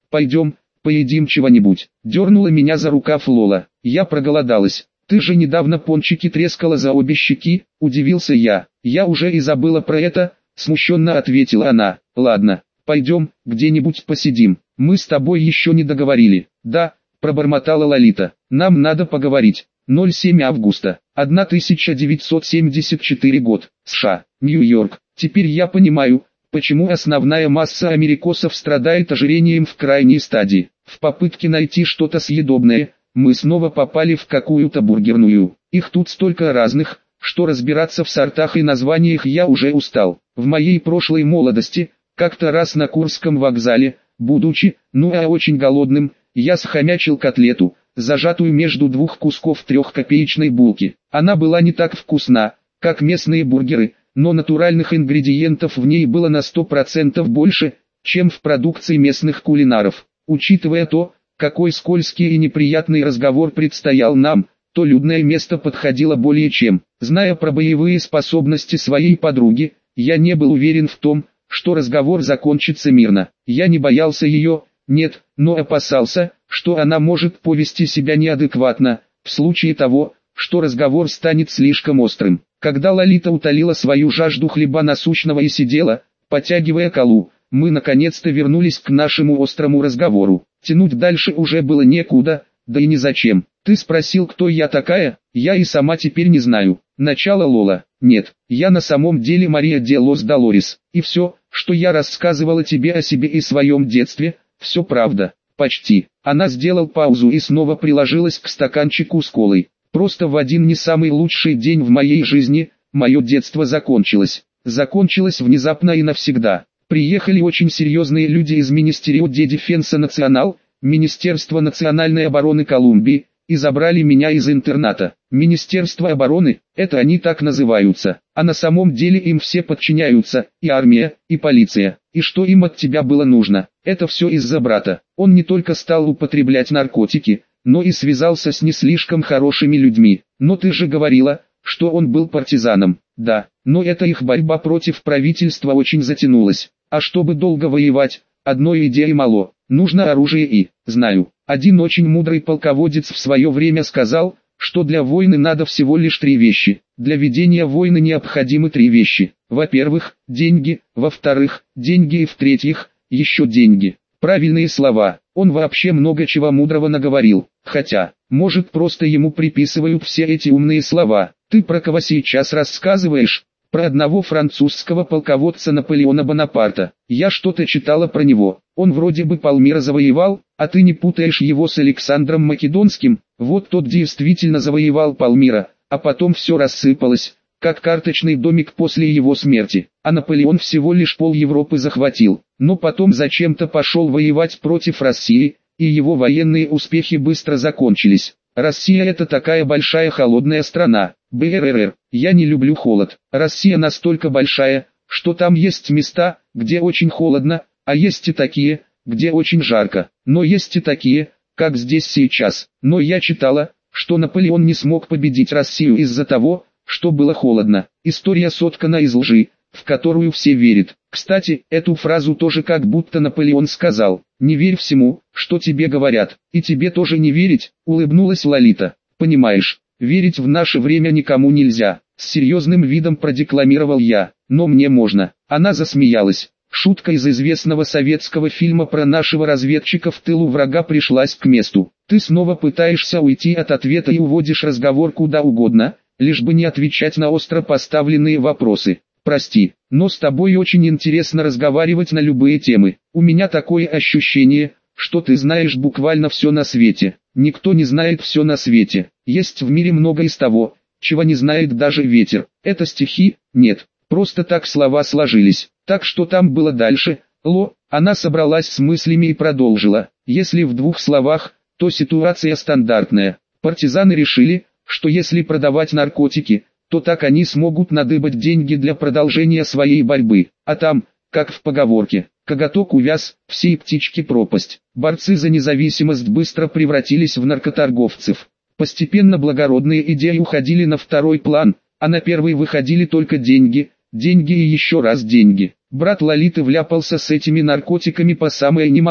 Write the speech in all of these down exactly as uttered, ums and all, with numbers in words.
Пойдем, поедим чего-нибудь. Дернула меня за рукав Лола. Я проголодалась. Ты же недавно пончики трескала за обе щеки, удивился я. Я уже и забыла про это, смущенно ответила она. Ладно, пойдем, где-нибудь посидим. Мы с тобой еще не договорили. Да, пробормотала Лолита. Нам надо поговорить. ноль семь августа, тысяча девятьсот семьдесят четвёртый год, США, Нью-Йорк. Теперь я понимаю, почему основная масса америкосов страдает ожирением в крайней стадии. В попытке найти что-то съедобное, мы снова попали в какую-то бургерную. Их тут столько разных, что разбираться в сортах и названиях я уже устал. В моей прошлой молодости, как-то раз на Курском вокзале, будучи, ну а очень голодным, я схомячил котлету, зажатую между двух кусков трехкопеечной булки. Она была не так вкусна, как местные бургеры, но натуральных ингредиентов в ней было на сто процентов больше, чем в продукции местных кулинаров. Учитывая то, какой скользкий и неприятный разговор предстоял нам, то людное место подходило более чем. Зная про боевые способности своей подруги, я не был уверен в том, что разговор закончится мирно. Я не боялся ее, нет, но опасался, что она может повести себя неадекватно, в случае того, что разговор станет слишком острым. Когда Лолита утолила свою жажду хлеба насущного и сидела, потягивая колу, мы наконец-то вернулись к нашему острому разговору. Тянуть дальше уже было некуда, да и незачем. Ты спросил, кто я такая, я и сама теперь не знаю. Начало Лола. Нет, я на самом деле Мария де лос Долорес. И все, что я рассказывала тебе о себе и своем детстве, все правда. Почти. Она сделала паузу и снова приложилась к стаканчику с колой. Просто в один не самый лучший день в моей жизни, мое детство закончилось. Закончилось внезапно и навсегда. Приехали очень серьезные люди из Министерио де Дефенса Национал, Министерства национальной обороны Колумбии, и забрали меня из интерната. Министерство обороны, это они так называются, а на самом деле им все подчиняются, и армия, и полиция. И что им от тебя было нужно? Это все из-за брата. Он не только стал употреблять наркотики, но и связался с не слишком хорошими людьми. Но ты же говорила, что он был партизаном. Да, но эта их борьба против правительства очень затянулась. А чтобы долго воевать, одной идеи мало, нужно оружие и, знаю, один очень мудрый полководец в свое время сказал, что для войны надо всего лишь три вещи. Для ведения войны необходимы три вещи. Во-первых, деньги, во-вторых, деньги и в-третьих, еще деньги. Правильные слова, он вообще много чего мудрого наговорил, хотя, может просто ему приписывают все эти умные слова. Ты про кого сейчас рассказываешь? Про одного французского полководца Наполеона Бонапарта. Я что-то читала про него. Он вроде бы Палмира завоевал, а ты не путаешь его с Александром Македонским? Вот тот действительно завоевал Палмира, а потом все рассыпалось, как карточный домик после его смерти. А Наполеон всего лишь пол Европы захватил, но потом зачем-то пошел воевать против России, и его военные успехи быстро закончились. Россия это такая большая холодная страна. БРРР, я не люблю холод. Россия настолько большая, что там есть места, где очень холодно, а есть и такие, где очень жарко. Но есть и такие, как здесь сейчас. Но я читала, что Наполеон не смог победить Россию из-за того, что было холодно. История соткана из лжи, в которую все верят. Кстати, эту фразу тоже как будто Наполеон сказал. «Не верь всему, что тебе говорят, и тебе тоже не верить», — улыбнулась Лолита. «Понимаешь, верить в наше время никому нельзя», — с серьезным видом продекламировал я. «Но мне можно». Она засмеялась. Шутка из известного советского фильма про нашего разведчика в тылу врага пришлась к месту. Ты снова пытаешься уйти от ответа и уводишь разговор куда угодно, лишь бы не отвечать на остро поставленные вопросы. Прости, но с тобой очень интересно разговаривать на любые темы. У меня такое ощущение, что ты знаешь буквально все на свете. Никто не знает все на свете. Есть в мире много из того, чего не знает даже ветер. Это стихи? Нет. Просто так слова сложились. Так что там было дальше? Ло, она собралась с мыслями и продолжила. Если в двух словах, то ситуация стандартная. Партизаны решили, что если продавать наркотики, то так они смогут надыбать деньги для продолжения своей борьбы. А там, как в поговорке, коготок увяз, всей птички пропасть. Борцы за независимость быстро превратились в наркоторговцев. Постепенно благородные идеи уходили на второй план, а на первый выходили только деньги, деньги и еще раз деньги. Брат Лолиты вляпался с этими наркотиками по самое не могу.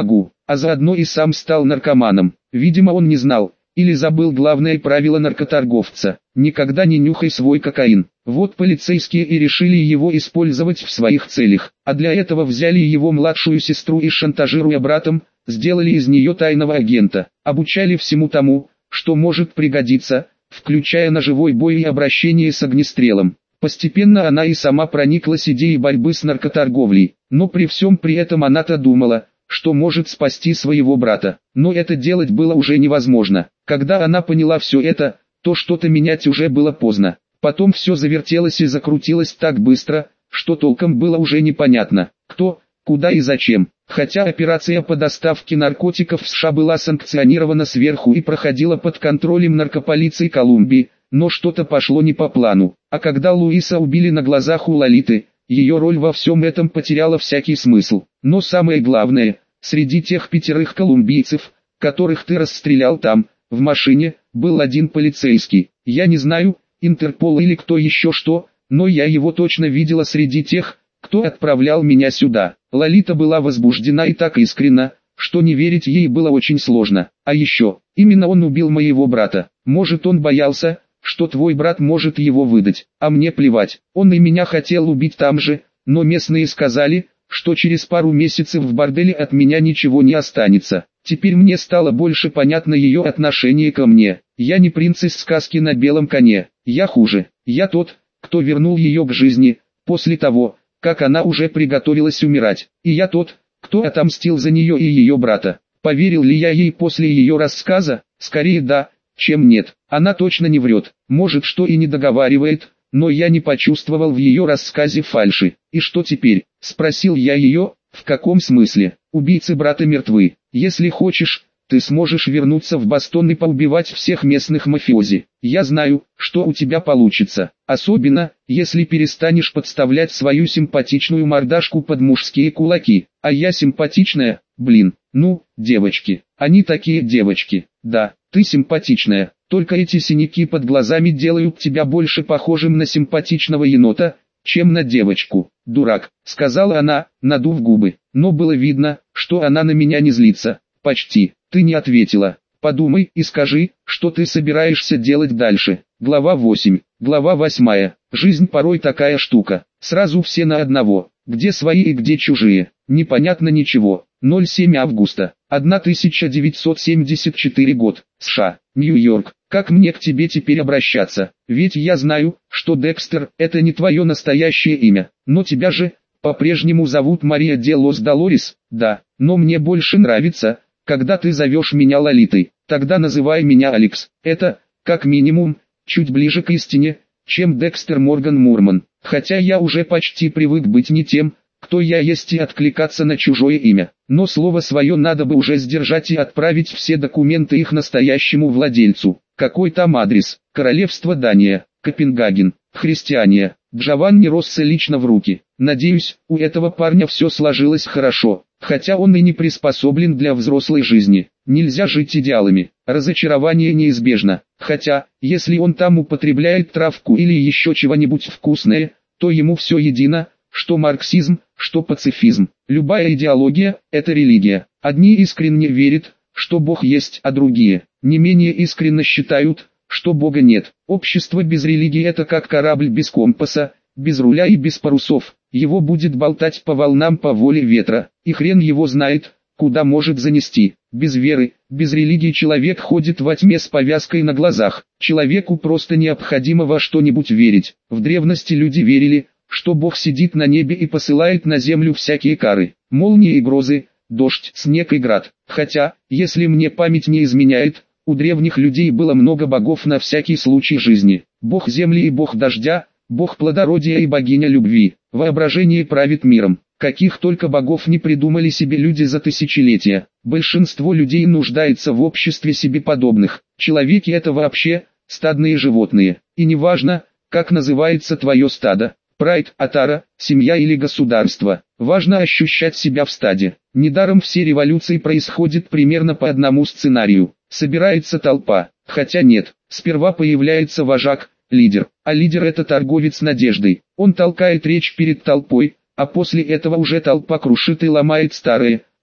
а заодно и сам стал наркоманом. Видимо, он не знал, или забыл главное правило наркоторговца: никогда не нюхай свой кокаин. Вот полицейские и решили его использовать в своих целях, а для этого взяли его младшую сестру и, шантажируя братом, сделали из нее тайного агента, обучали всему тому, что может пригодиться, включая ножевой бой и обращение с огнестрелом. Постепенно она и сама прониклась идеей борьбы с наркоторговлей, но при всем при этом она-то думала, что может спасти своего брата. Но это делать было уже невозможно. Когда она поняла все это, то что-то менять уже было поздно. Потом все завертелось и закрутилось так быстро, что толком было уже непонятно, кто, куда и зачем. Хотя операция по доставке наркотиков в США была санкционирована сверху и проходила под контролем наркополиции Колумбии, но что-то пошло не по плану. А когда Луиса убили на глазах у Лолиты, ее роль во всем этом потеряла всякий смысл. Но самое главное, среди тех пятерых колумбийцев, которых ты расстрелял там, в машине, был один полицейский. Я не знаю, Интерпол или кто еще что, но я его точно видела среди тех, кто отправлял меня сюда. Лолита была возбуждена и так искренна, что не верить ей было очень сложно. А еще, именно он убил моего брата. Может, он боялся, что твой брат может его выдать, а мне плевать. Он и меня хотел убить там же, но местные сказали, что через пару месяцев в борделе от меня ничего не останется. Теперь мне стало больше понятно ее отношение ко мне. Я не принц из сказки на белом коне, я хуже. Я тот, кто вернул ее к жизни, после того, как она уже приготовилась умирать. И я тот, кто отомстил за нее и ее брата. Поверил ли я ей после ее рассказа? Скорее да, чем нет. Она точно не врет, может, что и не договаривает, но я не почувствовал в ее рассказе фальши. И что теперь? Спросил я ее. В каком смысле? Убийцы брата мертвы. Если хочешь, ты сможешь вернуться в Бостон и поубивать всех местных мафиози. Я знаю, что у тебя получится. Особенно, если перестанешь подставлять свою симпатичную мордашку под мужские кулаки. А я симпатичная? Блин, ну, девочки. Они такие девочки. Да, ты симпатичная. Только эти синяки под глазами делают тебя больше похожим на симпатичного енота, чем на девочку. Дурак, сказала она, надув губы. Но было видно, что она на меня не злится. Почти. Ты не ответила. Подумай и скажи, что ты собираешься делать дальше. Глава восемь. Глава восьмая. Жизнь порой такая штука. Сразу все на одного. Где свои и где чужие. Непонятно ничего. ноль семь августа. тысяча девятьсот семьдесят четвёртый год. США. Нью-Йорк. Как мне к тебе теперь обращаться? Ведь я знаю, что Декстер – это не твое настоящее имя. Но тебя же по-прежнему зовут Мария де Лос Долорес. Да, но мне больше нравится, когда ты зовешь меня Лолитой. Тогда называй меня Алекс. Это, как минимум, чуть ближе к истине, чем Декстер Морган Мурман. Хотя я уже почти привык быть не тем, кто я есть, и откликаться на чужое имя. Но слово свое надо бы уже сдержать и отправить все документы их настоящему владельцу. Какой там адрес? Королевство Дания, Копенгаген, Христиания. Джованни Росса лично в руки. Надеюсь, у этого парня все сложилось хорошо, хотя он и не приспособлен для взрослой жизни. Нельзя жить идеалами, разочарование неизбежно. Хотя, если он там употребляет травку или еще чего-нибудь вкусное, то ему все едино, что марксизм, что пацифизм. Любая идеология – это религия. Одни искренне верят, что Бог есть, а другие не менее искренне считают, что Бога нет. Общество без религии – это как корабль без компаса, без руля и без парусов. Его будет болтать по волнам по воле ветра, и хрен его знает, куда может занести. Без веры, без религии человек ходит во тьме с повязкой на глазах. Человеку просто необходимо во что-нибудь верить. В древности люди верили, что Бог сидит на небе и посылает на землю всякие кары, молнии и грозы, дождь, снег и град. Хотя, если мне память не изменяет, у древних людей было много богов на всякий случай жизни. Бог земли и бог дождя, бог плодородия и богиня любви. Воображение правит миром. Каких только богов не придумали себе люди за тысячелетия. Большинство людей нуждается в обществе себе подобных. Человеки — это вообще стадные животные. И неважно, как называется твое стадо. Прайд, отара, семья или государство. Важно ощущать себя в стаде. Недаром все революции происходят примерно по одному сценарию. Собирается толпа, хотя нет, сперва появляется вожак, лидер, а лидер — это торговец надеждой. Он толкает речь перед толпой, а после этого уже толпа крушит и ломает старые,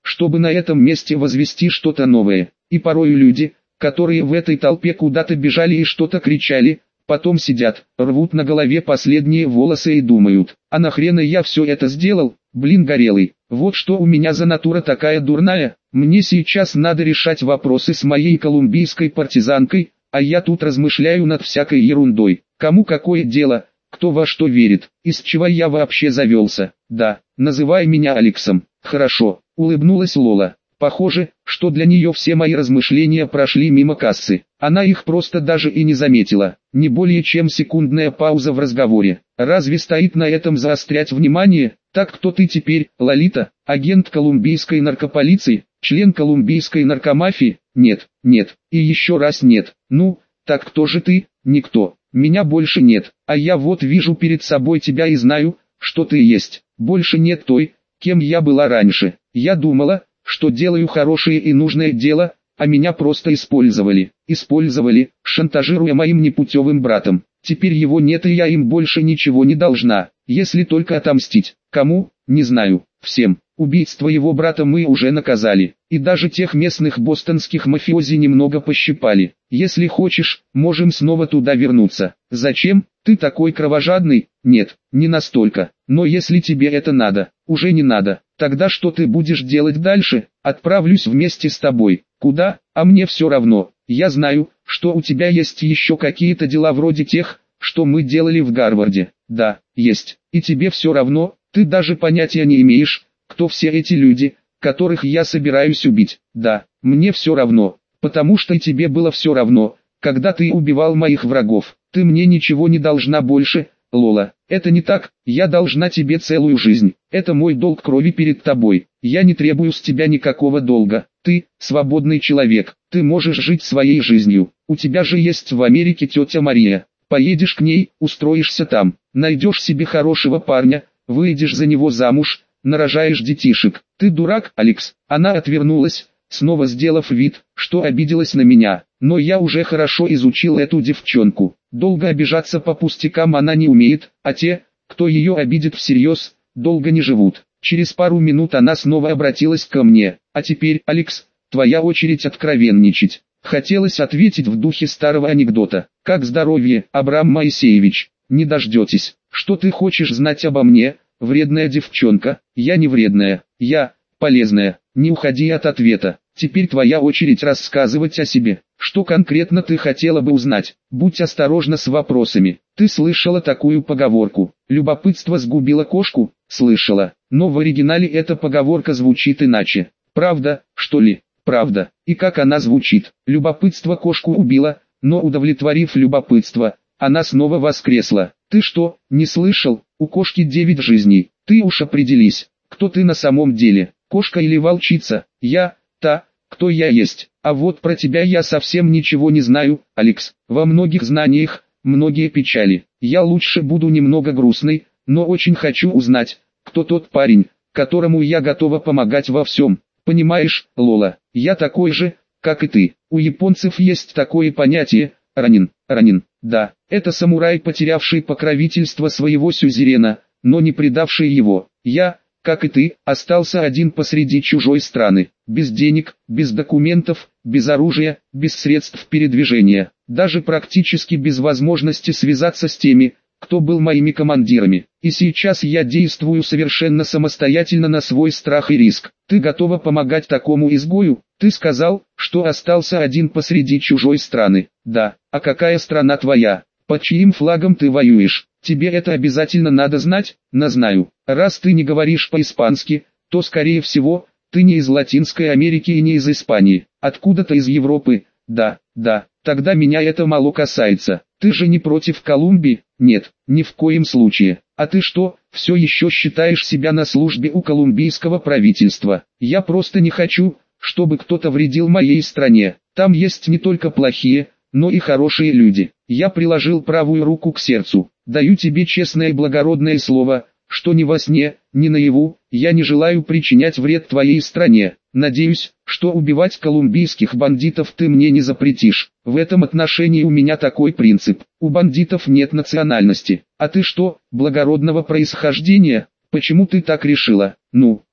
чтобы на этом месте возвести что-то новое. И порою люди, которые в этой толпе куда-то бежали и что-то кричали, потом сидят, рвут на голове последние волосы и думают, а нахрена я все это сделал, блин горелый, вот что у меня за натура такая дурная, мне сейчас надо решать вопросы с моей колумбийской партизанкой, а я тут размышляю над всякой ерундой, кому какое дело, кто во что верит, из чего я вообще завелся, да, называй меня Алексом, хорошо, улыбнулась Лола. Похоже, что для нее все мои размышления прошли мимо кассы. Она их просто даже и не заметила. Не более чем секундная пауза в разговоре. Разве стоит на этом заострять внимание? Так кто ты теперь, Лолита? Агент колумбийской наркополиции? Член колумбийской наркомафии? Нет, нет, и еще раз нет. Ну, так кто же ты? Никто. Меня больше нет. А я вот вижу перед собой тебя и знаю, что ты есть. Больше нет той, кем я была раньше. Я думала, что делаю хорошее и нужное дело, а меня просто использовали. Использовали, шантажируя моим непутевым братом. Теперь его нет и я им больше ничего не должна, если только отомстить. Кому? Не знаю. Всем. Убийство его брата мы уже наказали. И даже тех местных бостонских мафиози немного пощипали. Если хочешь, можем снова туда вернуться. Зачем? Ты такой кровожадный? Нет, не настолько. Но если тебе это надо, уже не надо. Тогда что ты будешь делать дальше? Отправлюсь вместе с тобой. Куда? А мне все равно. Я знаю, что у тебя есть еще какие-то дела вроде тех, что мы делали в Гарварде. Да, есть. И тебе все равно, ты даже понятия не имеешь, кто все эти люди, которых я собираюсь убить. Да, мне все равно, потому что и тебе было все равно, когда ты убивал моих врагов. Ты мне ничего не должна больше, Лола. Это не так, я должна тебе целую жизнь. Это мой долг крови перед тобой. Я не требую с тебя никакого долга. Ты, свободный человек, ты можешь жить своей жизнью. У тебя же есть в Америке тетя Мария. Поедешь к ней, устроишься там, найдешь себе хорошего парня, выйдешь за него замуж, нарожаешь детишек. Ты дурак, Алекс. Она отвернулась, снова сделав вид, что обиделась на меня. Но я уже хорошо изучил эту девчонку. Долго обижаться по пустякам она не умеет, а те, кто ее обидит всерьез, долго не живут. Через пару минут она снова обратилась ко мне. А теперь, Алекс, твоя очередь откровенничать. Хотелось ответить в духе старого анекдота. Как здоровье, Абрам Моисеевич? Не дождетесь. Что ты хочешь знать обо мне, вредная девчонка? Я не вредная, я полезная. Не уходи от ответа. Теперь твоя очередь рассказывать о себе. Что конкретно ты хотела бы узнать? Будь осторожна с вопросами. Ты слышала такую поговорку? Любопытство сгубило кошку? Слышала. Но в оригинале эта поговорка звучит иначе. Правда, что ли? Правда. И как она звучит? Любопытство кошку убило, но удовлетворив любопытство, она снова воскресла. Ты что, не слышал? У кошки девять жизней. Ты уж определись, кто ты на самом деле, кошка или волчица? Я, та, кто я есть. А вот про тебя я совсем ничего не знаю, Алекс. Во многих знаниях, многие печали. Я лучше буду немного грустной, но очень хочу узнать, кто тот парень, которому я готова помогать во всем. Понимаешь, Лола, я такой же, как и ты. У японцев есть такое понятие – ранин, ранин. Да, это самурай, потерявший покровительство своего сюзерена, но не предавший его. Я, как и ты, остался один посреди чужой страны, без денег, без документов, без оружия, без средств передвижения, даже практически без возможности связаться с теми, кто был моими командирами. И сейчас я действую совершенно самостоятельно на свой страх и риск. Ты готова помогать такому изгою? Ты сказал, что остался один посреди чужой страны. Да, а какая страна твоя? Под чьим флагом ты воюешь? Тебе это обязательно надо знать? На знаю. Раз ты не говоришь по-испански, то скорее всего, ты не из Латинской Америки и не из Испании. Откуда-то из Европы. Да, да, тогда меня это мало касается. Ты же не против Колумбии? Нет, ни в коем случае. А ты что, все еще считаешь себя на службе у колумбийского правительства? Я просто не хочу, чтобы кто-то вредил моей стране. Там есть не только плохие, но и хорошие люди. Я приложил правую руку к сердцу. Даю тебе честное и благородное слово, что ни во сне, ни наяву, я не желаю причинять вред твоей стране. Надеюсь, что убивать колумбийских бандитов ты мне не запретишь. В этом отношении у меня такой принцип. У бандитов нет национальности. А ты что, благородного происхождения? Почему ты так решила? Ну,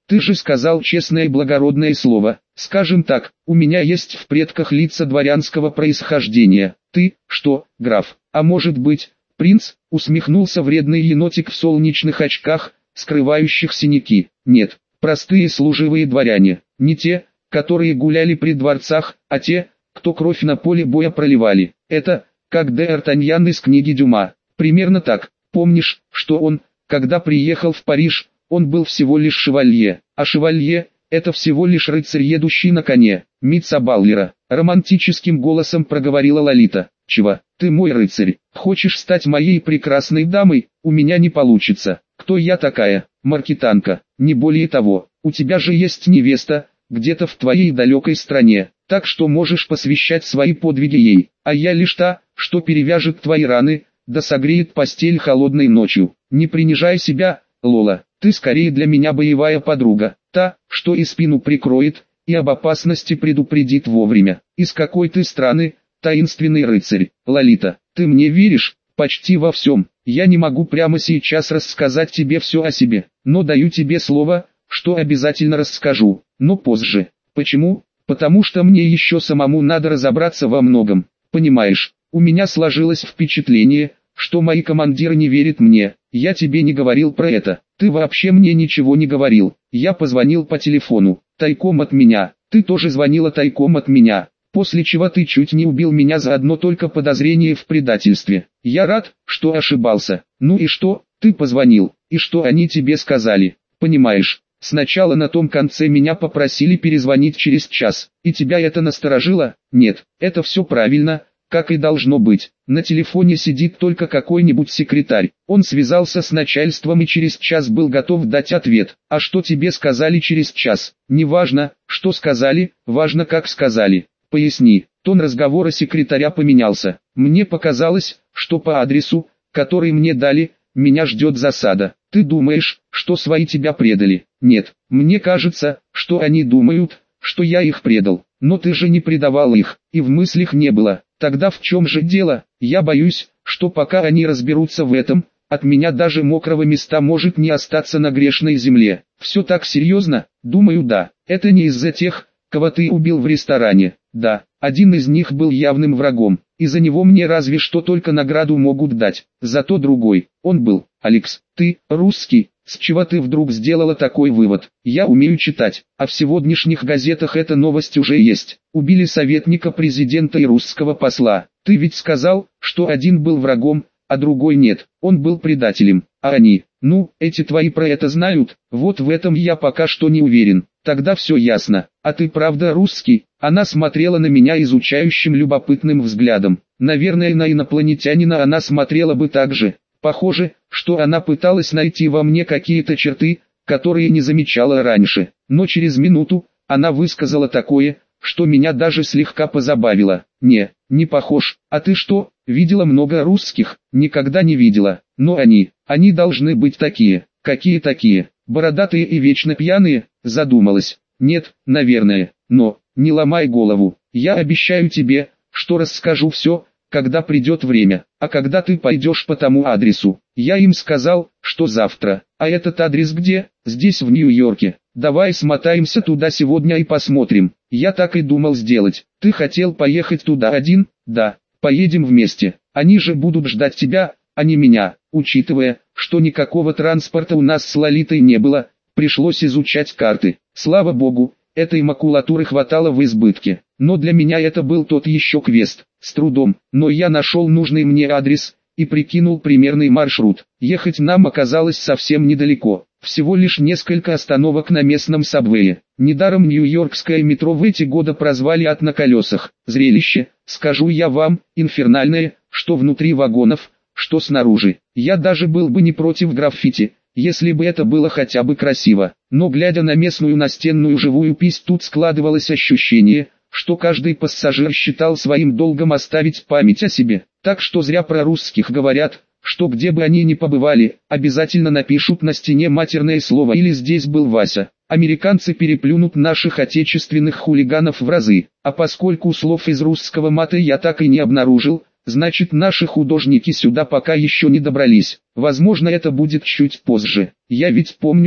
Ты же сказал честное и благородное слово. Скажем так, у меня есть в предках лица дворянского происхождения. Ты, что, граф, а может быть, принц? Усмехнулся вредный енотик в солнечных очках, скрывающих синяки. Нет, простые служивые дворяне, не те, которые гуляли при дворцах, а те, кто кровь на поле боя проливали. Это, как Д'Артаньян из книги Дюма. Примерно так. Помнишь, что он, когда приехал в Париж, он был всего лишь шевалье, а шевалье – это всего лишь рыцарь, едущий на коне. Митца Баллера, романтическим голосом проговорила Лолита. Чего, ты мой рыцарь, хочешь стать моей прекрасной дамой? У меня не получится. Кто я такая? Маркетанка, не более того. У тебя же есть невеста, где-то в твоей далекой стране, так что можешь посвящать свои подвиги ей, а я лишь та, что перевяжет твои раны, да согреет постель холодной ночью. Не принижай себя, Лола, ты скорее для меня боевая подруга, та, что и спину прикроет, и об опасности предупредит вовремя. Из какой ты страны, таинственный рыцарь? Лолита, ты мне веришь? Почти во всем. Я не могу прямо сейчас рассказать тебе все о себе, но даю тебе слово, что обязательно расскажу, но позже. Почему? Потому что мне еще самому надо разобраться во многом. Понимаешь, у меня сложилось впечатление, что мои командиры не верят мне. Я тебе не говорил про это. Ты вообще мне ничего не говорил. Я позвонил по телефону, тайком от меня. Ты тоже звонила тайком от меня. После чего ты чуть не убил меня за одно только подозрение в предательстве. Я рад, что ошибался. Ну и что? Ты позвонил. И что они тебе сказали? Понимаешь, сначала на том конце меня попросили перезвонить через час. И тебя это насторожило? Нет, это все правильно, как и должно быть. На телефоне сидит только какой-нибудь секретарь. Он связался с начальством и через час был готов дать ответ. А что тебе сказали через час? Не важно, что сказали, важно как сказали. Поясни. Тон разговора секретаря поменялся. Мне показалось, что по адресу, который мне дали, меня ждет засада. Ты думаешь, что свои тебя предали? Нет, мне кажется, что они думают, что я их предал. Но ты же не предавал их, и в мыслях не было. Тогда в чем же дело? Я боюсь, что пока они разберутся в этом, от меня даже мокрого места может не остаться на грешной земле. Все так серьезно? Думаю, да. Это не из-за тех, кого ты убил в ресторане. Да, один из них был явным врагом, и за него мне разве что только награду могут дать. Зато другой, он был, Алекс, ты, русский, с чего ты вдруг сделала такой вывод? Я умею читать, а в сегодняшних газетах эта новость уже есть. Убили советника президента и русского посла. Ты ведь сказал, что один был врагом, а другой нет. Он был предателем, а они, ну, эти твои про это знают? Вот в этом я пока что не уверен. Тогда все ясно. А ты правда русский? Она смотрела на меня изучающим любопытным взглядом. Наверное, на инопланетянина она смотрела бы так же. Похоже, что она пыталась найти во мне какие-то черты, которые не замечала раньше. Но через минуту, она высказала такое, что меня даже слегка позабавило. Не, не похож. А ты что, видела много русских? Никогда не видела. Но они, они должны быть такие. Какие такие? Бородатые и вечно пьяные? Задумалась. Нет, наверное. Но, не ломай голову. Я обещаю тебе, что расскажу все, когда придет время. А когда ты пойдешь по тому адресу? Я им сказал, что завтра. А этот адрес где? Здесь в Нью-Йорке. Давай смотаемся туда сегодня и посмотрим. Я так и думал сделать. Ты хотел поехать туда один? Да. Поедем вместе. Они же будут ждать тебя, а не меня. Учитывая, что никакого транспорта у нас с Лолитой не было, пришлось изучать карты. Слава богу, этой макулатуры хватало в избытке. Но для меня это был тот еще квест. С трудом, но я нашел нужный мне адрес и прикинул примерный маршрут. Ехать нам оказалось совсем недалеко. Всего лишь несколько остановок на местном сабвее. Недаром нью-йоркское метро в эти годы прозвали «ад на колесах». Зрелище, скажу я вам, инфернальное, что внутри вагонов, что снаружи. Я даже был бы не против граффити, если бы это было хотя бы красиво. Но глядя на местную настенную живопись, тут складывалось ощущение, что каждый пассажир считал своим долгом оставить память о себе. Так что зря про русских говорят, что где бы они ни побывали, обязательно напишут на стене матерное слово или «здесь был Вася». Американцы переплюнут наших отечественных хулиганов в разы, а поскольку слов из русского мата я так и не обнаружил, значит наши художники сюда пока еще не добрались. Возможно, это будет чуть позже. Я ведь помню,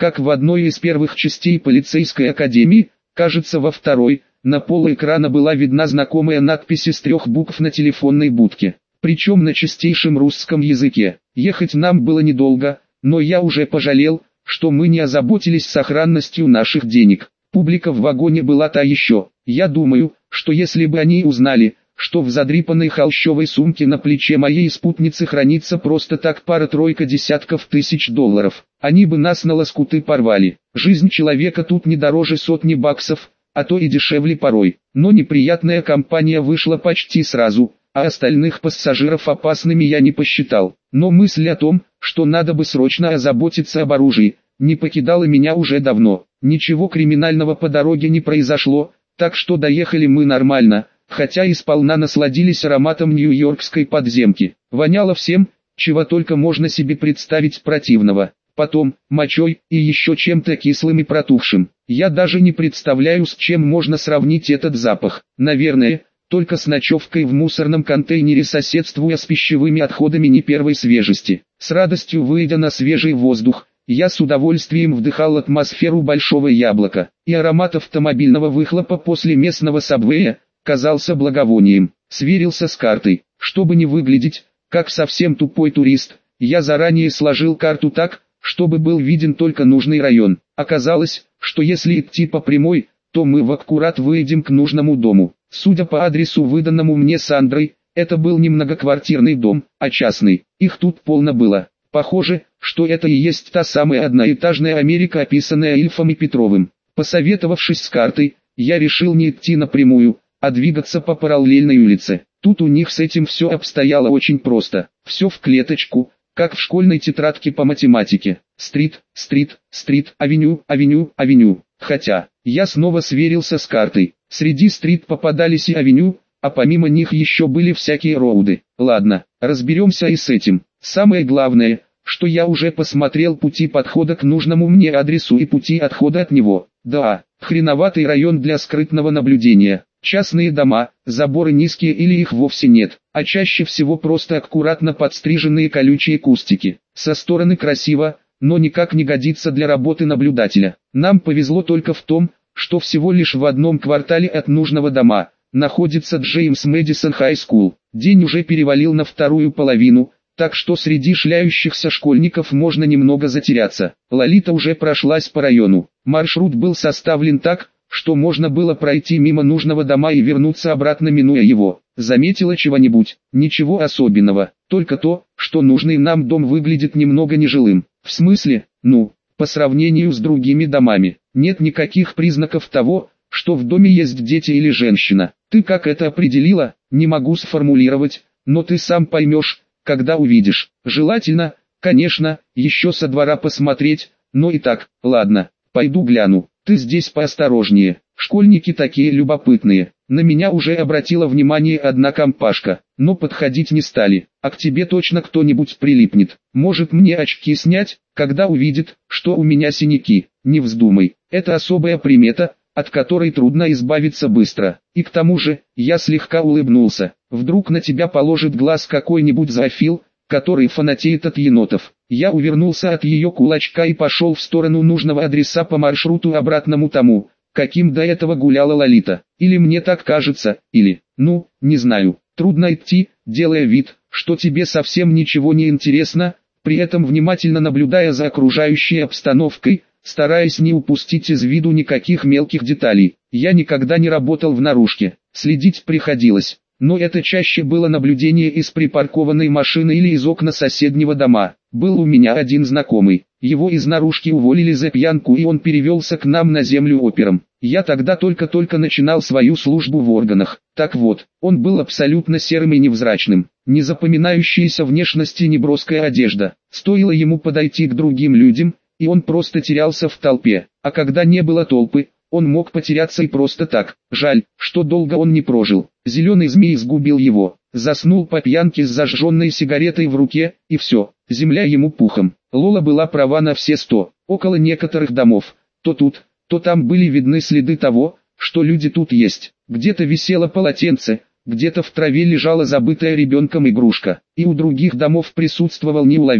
как в одной из первых частей полицейской академии, кажется во второй, на полу экрана была видна знакомая надпись из трех букв на телефонной будке, причем на чистейшем русском языке. Ехать нам было недолго, но я уже пожалел, что мы не озаботились сохранностью наших денег. Публика в вагоне была та еще. Я думаю, что если бы они узнали, что в задрипанной холщовой сумке на плече моей спутницы хранится просто так пара-тройка десятков тысяч долларов, они бы нас на лоскуты порвали. Жизнь человека тут не дороже сотни баксов, а то и дешевле порой. Но неприятная компания вышла почти сразу, а остальных пассажиров опасными я не посчитал. Но мысль о том, что надо бы срочно озаботиться об оружии, не покидала меня уже давно. Ничего криминального по дороге не произошло, так что доехали мы нормально, хотя и сполна насладились ароматом нью-йоркской подземки. Воняло всем, чего только можно себе представить противного. Потом, мочой и еще чем-то кислым и протухшим. Я даже не представляю, с чем можно сравнить этот запах. Наверное, только с ночевкой в мусорном контейнере, соседствуя с пищевыми отходами не первой свежести. С радостью выйдя на свежий воздух, я с удовольствием вдыхал атмосферу Большого Яблока, и аромат автомобильного выхлопа после местного сабвея казался благовонием. Сверился с картой, чтобы не выглядеть, как совсем тупой турист. Я заранее сложил карту так, чтобы был виден только нужный район. Оказалось, что если идти по прямой, то мы в аккурат выйдем к нужному дому. Судя по адресу, выданному мне Сандрой, это был не многоквартирный дом, а частный. Их тут полно было. Похоже, что это и есть та самая одноэтажная Америка, описанная Ильфом и Петровым. Посоветовавшись с картой, я решил не идти напрямую, а двигаться по параллельной улице. Тут у них с этим все обстояло очень просто. Все в клеточку, как в школьной тетрадке по математике. Стрит, стрит, стрит, авеню, авеню, авеню. Хотя, я снова сверился с картой. Среди стрит попадались и авеню, а помимо них еще были всякие роуды. Ладно, разберемся и с этим. Самое главное, что я уже посмотрел пути подхода к нужному мне адресу и пути отхода от него. Да, хреноватый район для скрытного наблюдения. Частные дома, заборы низкие или их вовсе нет, а чаще всего просто аккуратно подстриженные колючие кустики. Со стороны красиво, но никак не годится для работы наблюдателя. Нам повезло только в том, что всего лишь в одном квартале от нужного дома находится Джеймс Мэдисон Хай Скул. День уже перевалил на вторую половину, так что среди шляющихся школьников можно немного затеряться. Лолита уже прошлась по району. Маршрут был составлен так, что можно было пройти мимо нужного дома и вернуться обратно, минуя его. Заметила чего-нибудь? Ничего особенного, только то, что нужный нам дом выглядит немного нежилым. В смысле, ну, по сравнению с другими домами, нет никаких признаков того, что в доме есть дети или женщина. Ты как это определила, не могу сформулировать, но ты сам поймешь, когда увидишь. Желательно, конечно, еще со двора посмотреть, но и так, ладно, пойду гляну. Ты здесь поосторожнее, школьники такие любопытные. На меня уже обратила внимание одна компашка, но подходить не стали. А к тебе точно кто-нибудь прилипнет. Может мне очки снять, когда увидит, что у меня синяки? Не вздумай, это особая примета, от которой трудно избавиться быстро. И к тому же, я слегка улыбнулся. Вдруг на тебя положит глаз какой-нибудь зоофил, который фанатеет от енотов. Я увернулся от ее кулачка и пошел в сторону нужного адреса по маршруту, обратному тому, каким до этого гуляла Лолита. Или мне так кажется, или, ну, не знаю. Трудно идти, делая вид, что тебе совсем ничего не интересно, при этом внимательно наблюдая за окружающей обстановкой, стараясь не упустить из виду никаких мелких деталей. Я никогда не работал в наружке, следить приходилось. Но это чаще было наблюдение из припаркованной машины или из окна соседнего дома. Был у меня один знакомый. Его из наружки уволили за пьянку, и он перевелся к нам на землю опером. Я тогда только-только начинал свою службу в органах. Так вот, он был абсолютно серым и невзрачным. Не запоминающаяся внешность и неброская одежда. Стоило ему подойти к другим людям, и он просто терялся в толпе. А когда не было толпы, он мог потеряться и просто так. Жаль, что долго он не прожил. Зеленый змей сгубил его. Заснул по пьянке с зажженной сигаретой в руке, и все, земля ему пухом. Лола была права на все сто. Около некоторых домов, то тут, то там были видны следы того, что люди тут есть. Где-то висело полотенце, где-то в траве лежала забытая ребенком игрушка. И у других домов присутствовал неуловимый,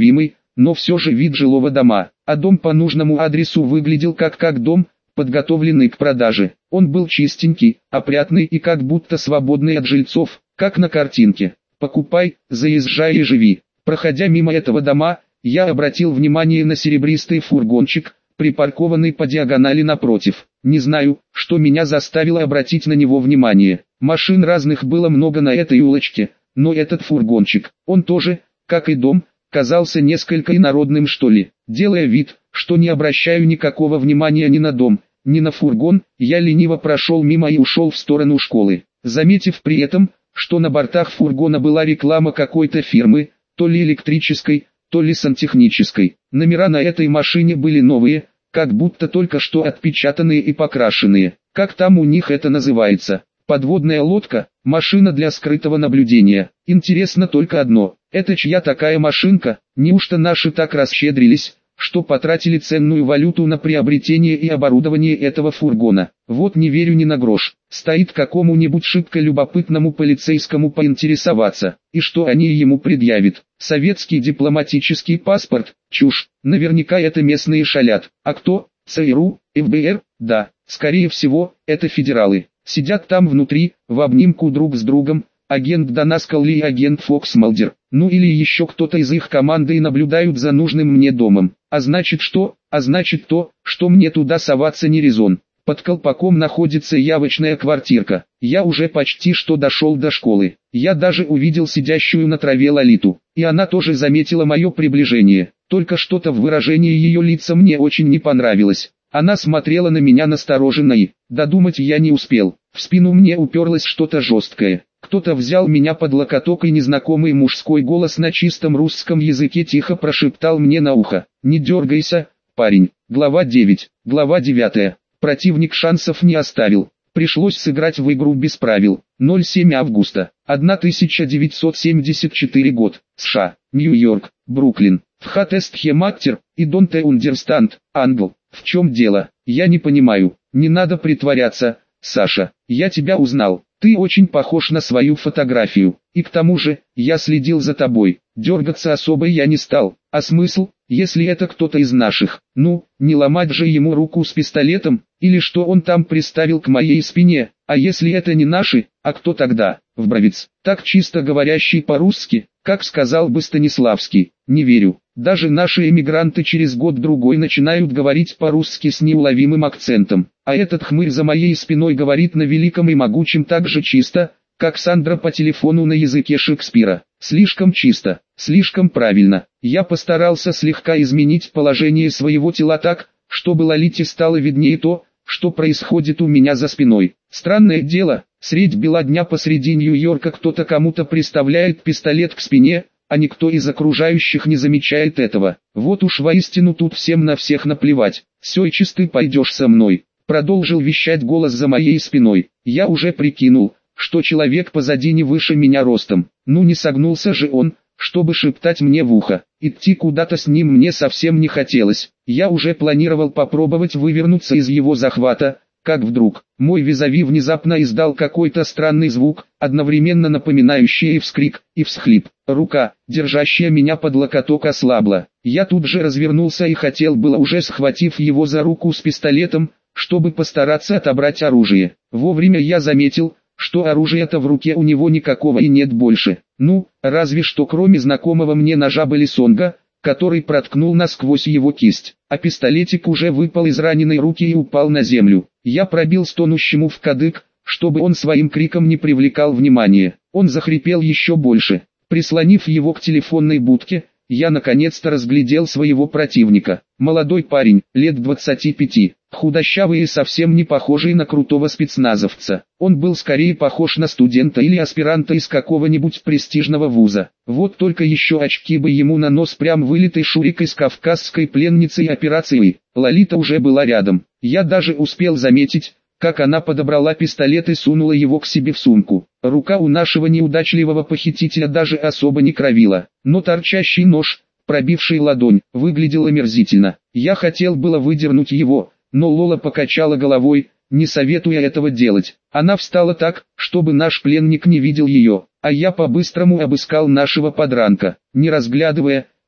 но все же вид жилого дома, а дом по нужному адресу выглядел как как дом, подготовленный к продаже. Он был чистенький, опрятный и как будто свободный от жильцов, как на картинке. «Покупай, заезжай и живи». Проходя мимо этого дома, я обратил внимание на серебристый фургончик, припаркованный по диагонали напротив. Не знаю, что меня заставило обратить на него внимание. Машин разных было много на этой улочке, но этот фургончик, он тоже, как и дом, казался несколько инородным что ли. Делая вид, что не обращаю никакого внимания ни на дом, ни на фургон, я лениво прошел мимо и ушел в сторону школы, заметив при этом, что на бортах фургона была реклама какой-то фирмы, то ли электрической, то ли сантехнической. Номера на этой машине были новые, как будто только что отпечатанные и покрашенные. Как там у них это называется? Подводная лодка, машина для скрытого наблюдения. Интересно только одно, это чья такая машинка? Неужто наши так расщедрились, что потратили ценную валюту на приобретение и оборудование этого фургона? Вот не верю ни на грош. Стоит какому-нибудь шибко любопытному полицейскому поинтересоваться, и что они ему предъявят? Советский дипломатический паспорт? Чушь, наверняка это местные шалят. А кто? ЦРУ, эф бэ эр? Да, скорее всего, это федералы. Сидят там внутри, в обнимку друг с другом, агент Донаскалли и агент Фокс Малдер, ну или еще кто-то из их команды, и наблюдают за нужным мне домом. А значит что? А значит то, что мне туда соваться не резон. Под колпаком находится явочная квартирка. Я уже почти что дошел до школы. Я даже увидел сидящую на траве Лолиту, и она тоже заметила мое приближение. Только что-то в выражении ее лица мне очень не понравилось. Она смотрела на меня настороженно и, додумать я не успел. В спину мне уперлось что-то жесткое. Кто-то взял меня под локоток, и незнакомый мужской голос на чистом русском языке тихо прошептал мне на ухо: «Не дергайся, парень». Глава девять. Глава девятая. Противник шансов не оставил. Пришлось сыграть в игру без правил. ноль семь августа тысяча девятьсот семьдесят четвёртый год. США. Нью-Йорк. Бруклин. В хатестхематтер, и don't understand, англ. В чем дело? Я не понимаю. Не надо притворяться, Саша. Я тебя узнал. Ты очень похож на свою фотографию. И к тому же, я следил за тобой. Дергаться особо я не стал. А смысл, если это кто-то из наших? Ну, не ломать же ему руку с пистолетом, или что он там приставил к моей спине. А если это не наши, а кто тогда? Вбровец, так чисто говорящий по-русски, как сказал бы Станиславский. Не верю. Даже наши эмигранты через год-другой начинают говорить по-русски с неуловимым акцентом. А этот хмырь за моей спиной говорит на великом и могучем так же чисто, как Сандра по телефону на языке Шекспира. Слишком чисто, слишком правильно. Я постарался слегка изменить положение своего тела так, чтобы Лолите стало виднее то, что происходит у меня за спиной. Странное дело, средь бела дня посреди Нью-Йорка кто-то кому-то приставляет пистолет к спине, а никто из окружающих не замечает этого. Вот уж воистину тут всем на всех наплевать. «Сёйчис, ты пойдешь со мной», — продолжил вещать голос за моей спиной. Я уже прикинул, что человек позади не выше меня ростом. Ну не согнулся же он, чтобы шептать мне в ухо. Идти куда-то с ним мне совсем не хотелось. Я уже планировал попробовать вывернуться из его захвата, как вдруг, мой визави внезапно издал какой-то странный звук, одновременно напоминающий и вскрик, и всхлип. Рука, держащая меня под локоток, ослабла. Я тут же развернулся и хотел было, уже схватив его за руку с пистолетом, чтобы постараться отобрать оружие. Вовремя я заметил, что оружия-то в руке у него никакого и нет больше. Ну, разве что кроме знакомого мне ножа Балисонга, который проткнул насквозь его кисть, а пистолетик уже выпал из раненой руки и упал на землю. Я пробил стонущему в кадык, чтобы он своим криком не привлекал внимания. Он захрипел еще больше. Прислонив его к телефонной будке, я наконец-то разглядел своего противника. Молодой парень, лет двадцати пяти, худощавый и совсем не похожий на крутого спецназовца. Он был скорее похож на студента или аспиранта из какого-нибудь престижного вуза. Вот только еще очки бы ему на нос, прям вылитый шурик из кавказской пленницы и операции. Лолита уже была рядом. Я даже успел заметить, как она подобрала пистолет и сунула его к себе в сумку. Рука у нашего неудачливого похитителя даже особо не кровила, но торчащий нож, пробивший ладонь, выглядел омерзительно. Я хотел было выдернуть его, но Лола покачала головой, не советуя этого делать. Она встала так, чтобы наш пленник не видел ее, а я по-быстрому обыскал нашего подранка. Не разглядывая,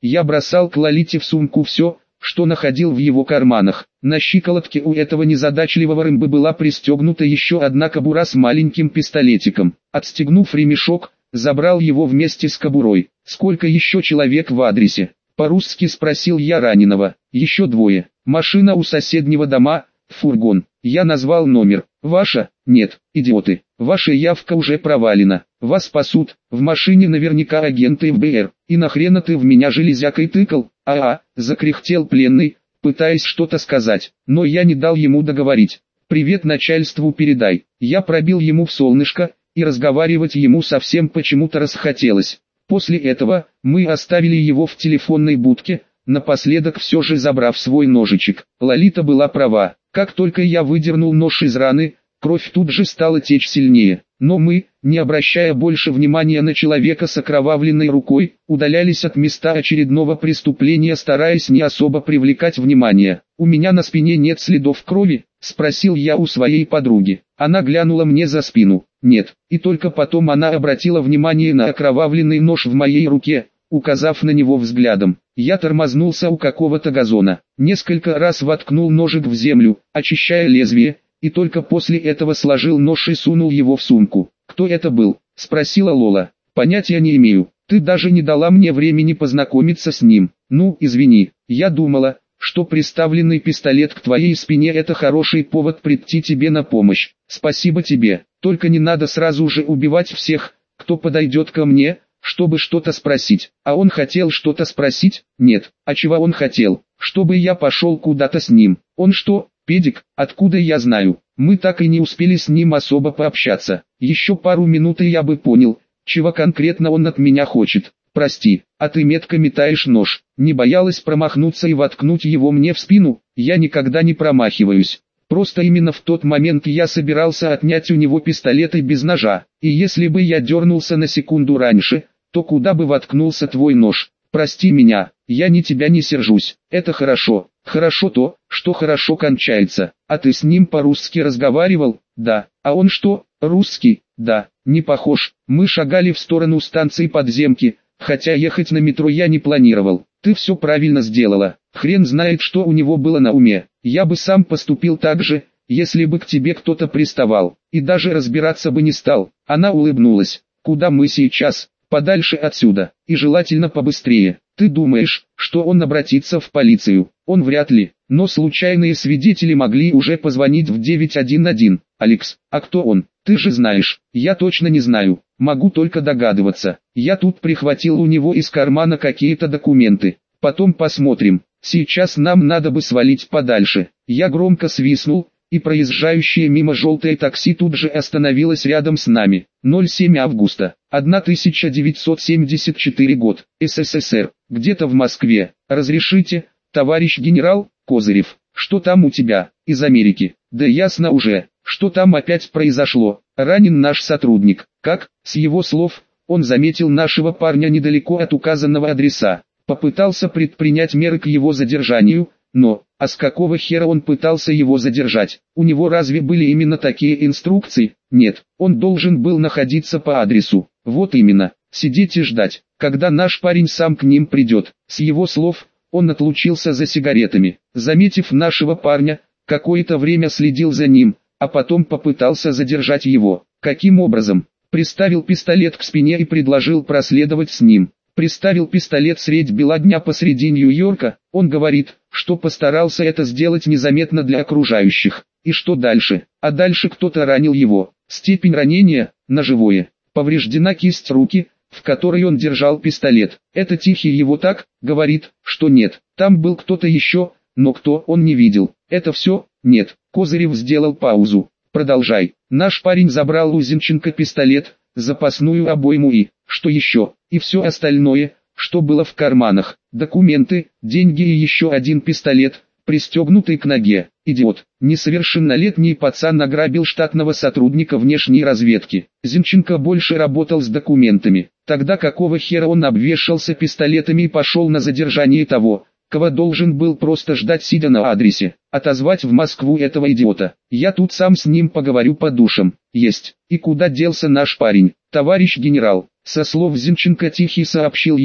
Я бросал к Лолите в сумку все, что находил в его карманах. На щиколотке у этого незадачливого рымбы была пристегнута еще одна кобура с маленьким пистолетиком. Отстегнув ремешок, забрал его вместе с кобурой. «Сколько еще человек в адресе?» По-русски спросил я раненого. «Еще двое. Машина у соседнего дома, фургон». Я назвал номер. «Ваша?» «Нет, идиоты. Ваша явка уже провалена. Вас спасут. В машине наверняка агенты эф бэ эр. И нахрена ты в меня железякой тыкал?» «А-а», закряхтел пленный, пытаясь что-то сказать, но я не дал ему договорить. «Привет начальству передай». Я пробил ему в солнышко, и разговаривать ему совсем почему-то расхотелось. После этого, мы оставили его в телефонной будке, напоследок все же забрав свой ножичек. Лолита была права. Как только я выдернул нож из раны, кровь тут же стала течь сильнее. Но мы, не обращая больше внимания на человека с окровавленной рукой, удалялись от места очередного преступления, стараясь не особо привлекать внимание. «У меня на спине нет следов крови?» – спросил я у своей подруги. Она глянула мне за спину. «Нет». И только потом она обратила внимание на окровавленный нож в моей руке, указав на него взглядом. Я тормознулся у какого-то газона. Несколько раз воткнул ножик в землю, очищая лезвие, и только после этого сложил нож и сунул его в сумку. «Кто это был?» – спросила Лола. «Понятия не имею. Ты даже не дала мне времени познакомиться с ним». «Ну, извини, я думала, что приставленный пистолет к твоей спине – это хороший повод прийти тебе на помощь. Спасибо тебе. Только не надо сразу же убивать всех, кто подойдет ко мне, чтобы что-то спросить». «А он хотел что-то спросить?» «Нет». «А чего он хотел?» «Чтобы я пошел куда-то с ним». «Он что, педик? Откуда я знаю?» Мы так и не успели с ним особо пообщаться. Еще пару минут и я бы понял, чего конкретно он от меня хочет. «Прости, а ты метко метаешь нож». Не боялась промахнуться и воткнуть его мне в спину? Я никогда не промахиваюсь. Просто именно в тот момент я собирался отнять у него пистолет и без ножа. И если бы я дернулся на секунду раньше, то куда бы воткнулся твой нож? «Прости меня, я ни тебя не сержусь. Это хорошо. Хорошо то, что хорошо кончается. А ты с ним по-русски разговаривал?» «Да». «А он что, русский?» «Да». «Не похож». Мы шагали в сторону станции подземки, хотя ехать на метро я не планировал. «Ты все правильно сделала. Хрен знает, что у него было на уме. Я бы сам поступил так же, если бы к тебе кто-то приставал. И даже разбираться бы не стал». Она улыбнулась. «Куда мы сейчас?» «Подальше отсюда, и желательно побыстрее. Ты думаешь, что он обратится в полицию?» «Он вряд ли, но случайные свидетели могли уже позвонить в девять один один. «Алекс, а кто он? Ты же знаешь». «Я точно не знаю, могу только догадываться. Я тут прихватил у него из кармана какие-то документы. Потом посмотрим. Сейчас нам надо бы свалить подальше». Я громко свистнул, и проезжающее мимо желтое такси тут же остановилось рядом с нами. ноль семь августа, тысяча девятьсот семьдесят четвёртый год, эс эс эс эр, где-то в Москве. «Разрешите, товарищ генерал?» «Козырев, что там у тебя?» «Из Америки». «Да ясно уже, что там опять произошло. Ранен наш сотрудник». «Как?» С его слов, он заметил нашего парня недалеко от указанного адреса. Попытался предпринять меры к его задержанию, но, а с какого хера он пытался его задержать? У него разве были именно такие инструкции? Нет, он должен был находиться по адресу. Вот именно, сидеть и ждать, когда наш парень сам к ним придет. С его слов, он отлучился за сигаретами. Заметив нашего парня, какое-то время следил за ним, а потом попытался задержать его. Каким образом? Приставил пистолет к спине и предложил проследовать с ним. Приставил пистолет средь бела дня посреди Нью-Йорка. Он говорит, что постарался это сделать незаметно для окружающих. И что дальше? А дальше кто-то ранил его. Степень ранения – ножевое. Повреждена кисть руки, в которой он держал пистолет. Это Тихий его так говорит, что нет. Там был кто-то еще, но кто он не видел. Это все? Нет. Козырев сделал паузу. Продолжай. Наш парень забрал у Зинченко пистолет, запасную обойму и, что еще, и все остальное, что было в карманах, документы, деньги и еще один пистолет, пристегнутый к ноге. Идиот, несовершеннолетний пацан ограбил штатного сотрудника внешней разведки. Зинченко больше работал с документами. Тогда какого хера он обвешался пистолетами и пошел на задержание того, кого должен был просто ждать сидя на адресе? Отозвать в Москву этого идиота. Я тут сам с ним поговорю по душам. Есть. И куда делся наш парень? Товарищ генерал, со слов Зинченко Тихий сообщил ему,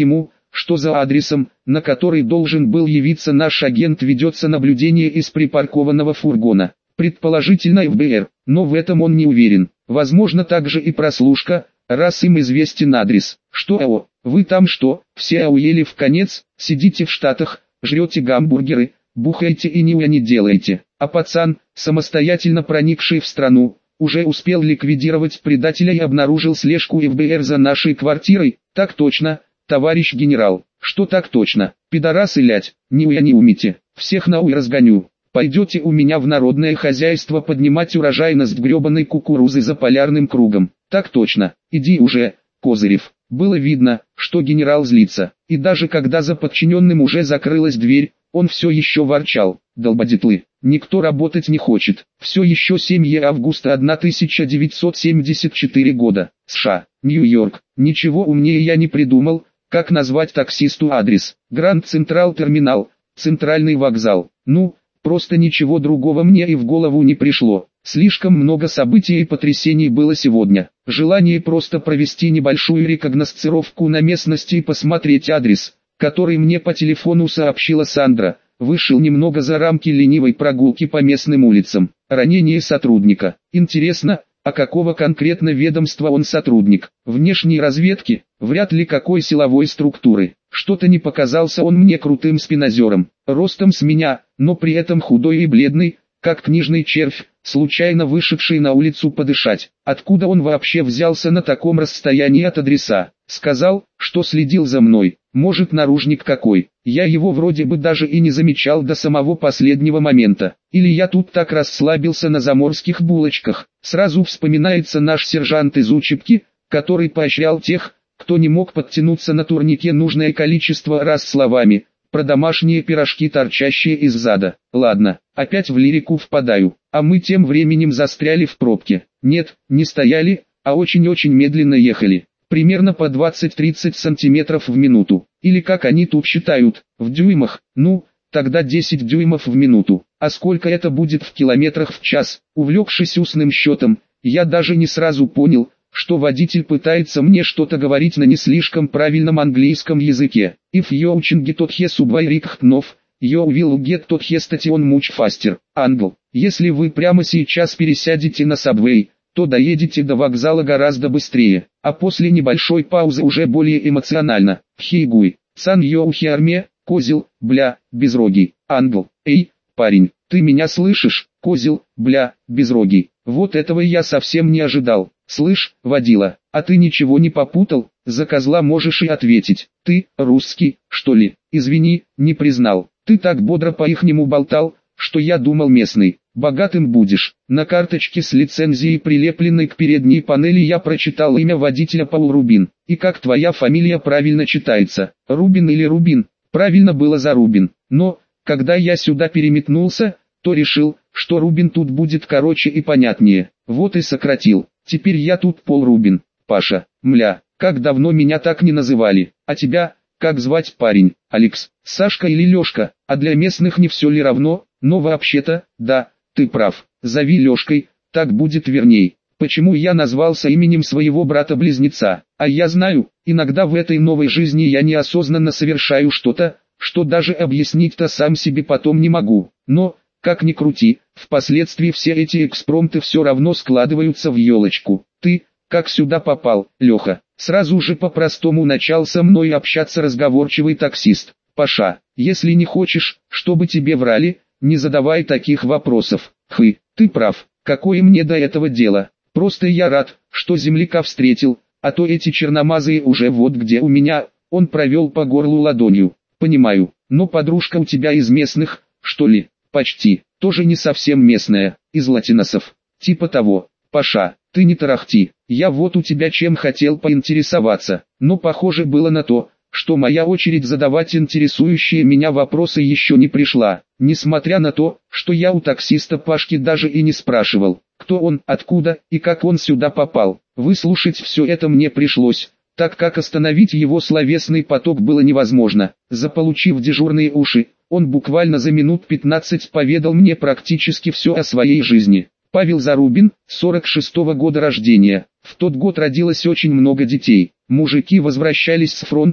что за адресом, на который должен был явиться наш агент, ведется наблюдение из припаркованного фургона. Предположительно эф бэ эр, но в этом он не уверен. Возможно также и прослушка, раз им известен адрес. Что АО, вы там что, все ауели в конец, сидите в Штатах, жрете гамбургеры, бухаете и нихуя не делаете. А пацан, самостоятельно проникший в страну, уже успел ликвидировать предателя и обнаружил слежку эф бэ эр за нашей квартирой. Так точно, товарищ генерал. Что так точно? Пидорасы лять, нихуя не умите. Всех нахуй разгоню. Пойдете у меня в народное хозяйство поднимать урожайность гребаной кукурузы за полярным кругом. Так точно. Иди уже, Козырев. Было видно, что генерал злится. И даже когда за подчиненным уже закрылась дверь, он все еще ворчал. Долбодятлы. Никто работать не хочет. Все еще семь августа тысяча девятьсот семьдесят четвёртого года. США. Нью-Йорк. Ничего умнее я не придумал, как назвать таксисту адрес. Гранд Централ Терминал. Центральный вокзал. Ну, просто ничего другого мне и в голову не пришло. Слишком много событий и потрясений было сегодня. Желание просто провести небольшую рекогносцировку на местности и посмотреть адрес, который мне по телефону сообщила Сандра, вышел немного за рамки ленивой прогулки по местным улицам. Ранение сотрудника. Интересно, а какого конкретно ведомства он сотрудник? Внешней разведки? Вряд ли какой силовой структуры. Что-то не показался он мне крутым спинозером. Ростом с меня, но при этом худой и бледный, как книжный червь, случайно вышедший на улицу подышать. Откуда он вообще взялся на таком расстоянии от адреса? Сказал, что следил за мной. Может, наружник какой. Я его вроде бы даже и не замечал до самого последнего момента. Или я тут так расслабился на заморских булочках. Сразу вспоминается наш сержант из учебки, который поощрял тех, кто не мог подтянуться на турнике нужное количество раз словами про домашние пирожки, торчащие из зада. Ладно, опять в лирику впадаю. А мы тем временем застряли в пробке. Нет, не стояли, а очень-очень медленно ехали. Примерно по двадцать-тридцать сантиметров в минуту. Или как они тут считают, в дюймах. Ну, тогда десять дюймов в минуту. А сколько это будет в километрах в час? Увлекшись устным счетом, я даже не сразу понял, что водитель пытается мне что-то говорить на не слишком правильном английском языке. If you watching get here subway Richthof, you will get to here station much faster. Англ. Если вы прямо сейчас пересядете на Subway, то доедете до вокзала гораздо быстрее. А после небольшой паузы уже более эмоционально. Хейгуй. Сан йоухи арме, козел, бля, безрогий. Англ. Эй, парень, ты меня слышишь? Козел, бля, безрогий. Вот этого я совсем не ожидал. Слышь, водила, а ты ничего не попутал? За козла можешь и ответить. Ты, русский, что ли? Извини, не признал. Ты так бодро по-ихнему болтал, что я думал местный. Богатым будешь. На карточке с лицензией, прилепленной к передней панели, я прочитал имя водителя Паул Рубин. И как твоя фамилия правильно читается? Рубин или Рубин? Правильно было за Рубин. Но, когда я сюда переметнулся, то решил, что Рубин тут будет короче и понятнее. Вот и сократил. Теперь я тут Пол Рубин. Паша, мля, как давно меня так не называли. А тебя, как звать, парень? Алекс, Сашка или Лешка? А для местных не все ли равно? Но вообще-то, да, ты прав. Зови Лешкой, так будет верней. Почему я назвался именем своего брата-близнеца? А я знаю, иногда в этой новой жизни я неосознанно совершаю что-то, что даже объяснить-то сам себе потом не могу. Но, как ни крути, впоследствии все эти экспромты все равно складываются в елочку. Ты, как сюда попал, Леха? Сразу же по-простому начал со мной общаться разговорчивый таксист. Паша, если не хочешь, чтобы тебе врали, не задавай таких вопросов. Хы, ты прав, какое мне до этого дело? Просто я рад, что земляка встретил, а то эти черномазые уже вот где у меня. Он провел по горлу ладонью. Понимаю, но подружка у тебя из местных, что ли? Почти, тоже не совсем местная, из латиносов. Типа того. Паша, ты не тарахти, я вот у тебя чем хотел поинтересоваться, но похоже было на то, что моя очередь задавать интересующие меня вопросы еще не пришла, несмотря на то, что я у таксиста Пашки даже и не спрашивал, кто он, откуда и как он сюда попал. Выслушать все это мне пришлось, так как остановить его словесный поток было невозможно. Заполучив дежурные уши, он буквально за минут пятнадцать поведал мне практически все о своей жизни. Павел Зарубин, сорок шестого года рождения. В тот год родилось очень много детей. Мужики возвращались с фронта,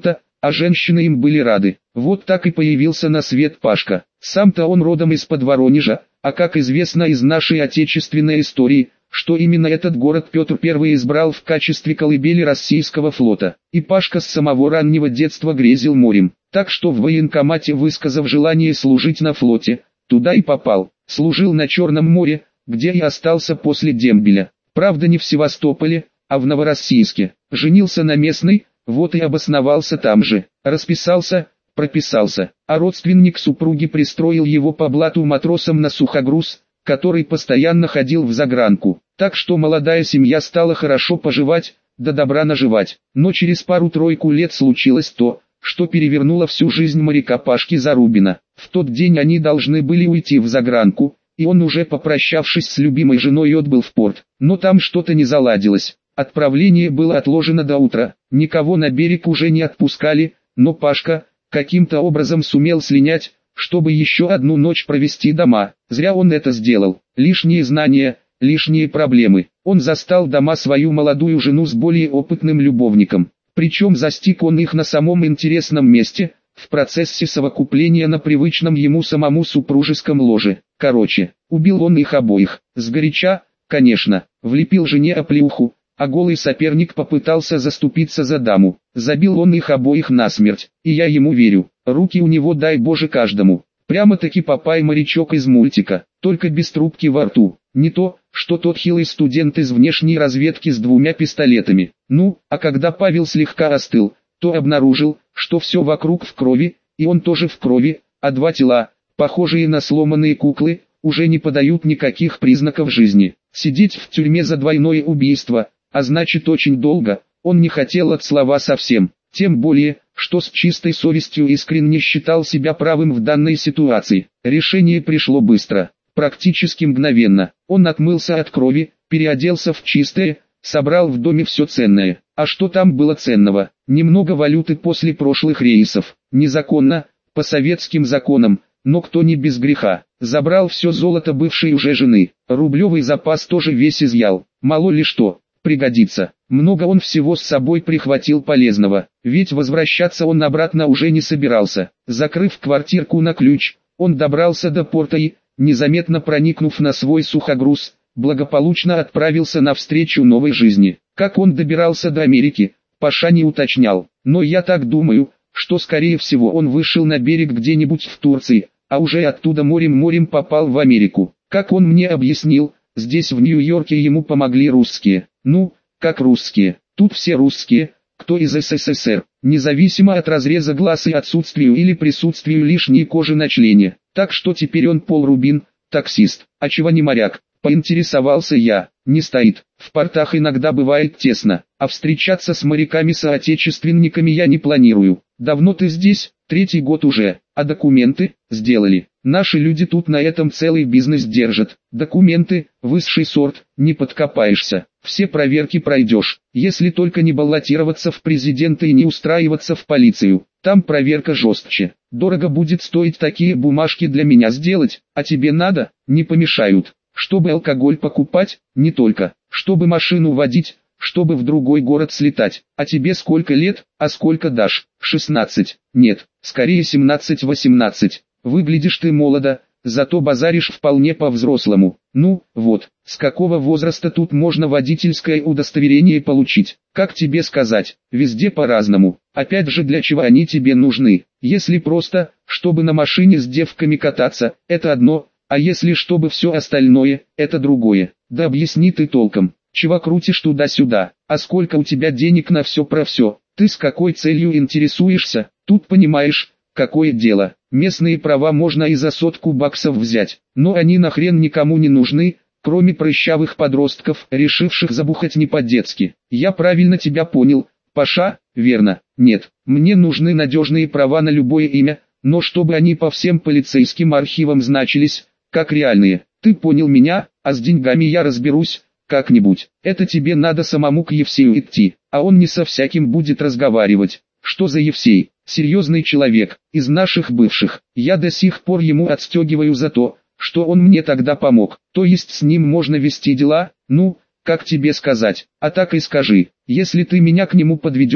а женщины им были рады. Вот так и появился на свет Пашка. Сам-то он родом из-под Воронежа, а как известно из нашей отечественной истории, что именно этот город Петр Первый избрал в качестве колыбели российского флота. И Пашка с самого раннего детства грезил морем, так что в военкомате, высказав желание служить на флоте, туда и попал. Служил на Черном море, где и остался после дембеля. Правда не в Севастополе, а в Новороссийске. Женился на местной, вот и обосновался там же. Расписался, прописался, а родственник супруги пристроил его по блату матросом на сухогруз, который постоянно ходил в загранку. Так что молодая семья стала хорошо поживать, да добра наживать. Но через пару-тройку лет случилось то, что перевернуло всю жизнь моряка Пашки Зарубина. В тот день они должны были уйти в загранку, и он, уже попрощавшись с любимой женой, отбыл в порт. Но там что-то не заладилось. Отправление было отложено до утра. Никого на берег уже не отпускали, но Пашка каким-то образом сумел слинять, чтобы еще одну ночь провести дома. Зря он это сделал. Лишние знания, лишние проблемы. Он застал дома свою молодую жену с более опытным любовником. Причем застиг он их на самом интересном месте, в процессе совокупления на привычном ему самому супружеском ложе. Короче, убил он их обоих. Сгоряча, конечно, влепил жене оплеуху, а голый соперник попытался заступиться за даму. Забил он их обоих насмерть, и я ему верю. Руки у него, дай Боже, каждому. Прямо-таки Папай-морячок из мультика, только без трубки во рту. Не то, что тот хилый студент из внешней разведки с двумя пистолетами. Ну, а когда Павел слегка остыл, то обнаружил, что все вокруг в крови, и он тоже в крови, а два тела, похожие на сломанные куклы, уже не подают никаких признаков жизни. Сидеть в тюрьме за двойное убийство, а значит очень долго, он не хотел от слова совсем. Тем более, что с чистой совестью искренне считал себя правым в данной ситуации. Решение пришло быстро, практически мгновенно. Он отмылся от крови, переоделся в чистое, собрал в доме все ценное. А что там было ценного? Немного валюты после прошлых рейсов. Незаконно, по советским законам, но кто не без греха. Забрал все золото бывшей уже жены. Рублевый запас тоже весь изъял. Мало ли что, пригодится. Много он всего с собой прихватил полезного, ведь возвращаться он обратно уже не собирался. Закрыв квартирку на ключ, он добрался до порта и, незаметно проникнув на свой сухогруз, благополучно отправился навстречу новой жизни. Как он добирался до Америки, Паша не уточнял, но я так думаю, что скорее всего он вышел на берег где-нибудь в Турции, а уже оттуда морем-морем попал в Америку. Как он мне объяснил, здесь в Нью-Йорке ему помогли русские. Ну, как русские, тут все русские, кто из СССР, независимо от разреза глаз и отсутствию или присутствию лишней кожи на члене. Так что теперь он Пол Рубин, таксист, а чего не моряк, поинтересовался я. Не стоит, в портах иногда бывает тесно, а встречаться с моряками-соотечественниками я не планирую. Давно ты здесь? Третий год уже, а документы? Сделали. Наши люди тут на этом целый бизнес держат. Документы, высший сорт, не подкопаешься. Все проверки пройдешь, если только не баллотироваться в президенты и не устраиваться в полицию. Там проверка жестче. Дорого будет стоить такие бумажки для меня сделать, а тебе надо, не помешают. Чтобы алкоголь покупать, не только, чтобы машину водить, чтобы в другой город слетать. А тебе сколько лет, а сколько дашь? шестнадцать. Нет, скорее семнадцать-восемнадцать. Выглядишь ты молодо, зато базаришь вполне по-взрослому. Ну, вот, с какого возраста тут можно водительское удостоверение получить? Как тебе сказать, везде по-разному. Опять же, для чего они тебе нужны? Если просто, чтобы на машине с девками кататься, это одно, а если чтобы все остальное, это другое. Да объясни ты толком, чего крутишь туда-сюда, а сколько у тебя денег на все про все? Ты с какой целью интересуешься? Тут понимаешь, какое дело. Местные права можно и за сотку баксов взять, но они нахрен никому не нужны, кроме прыщавых подростков, решивших забухать не по-детски. Я правильно тебя понял, Паша? Верно. Нет, мне нужны надежные права на любое имя, но чтобы они по всем полицейским архивам значились, как реальные. Ты понял меня, а с деньгами я разберусь, как-нибудь. Это тебе надо самому к Евсею идти, а он не со всяким будет разговаривать. Что за Евсей? Серьезный человек, из наших бывших. Я до сих пор ему отстегиваю за то, что он мне тогда помог. То есть с ним можно вести дела, ну, как тебе сказать, а так и скажи. Если ты меня к нему подведешь,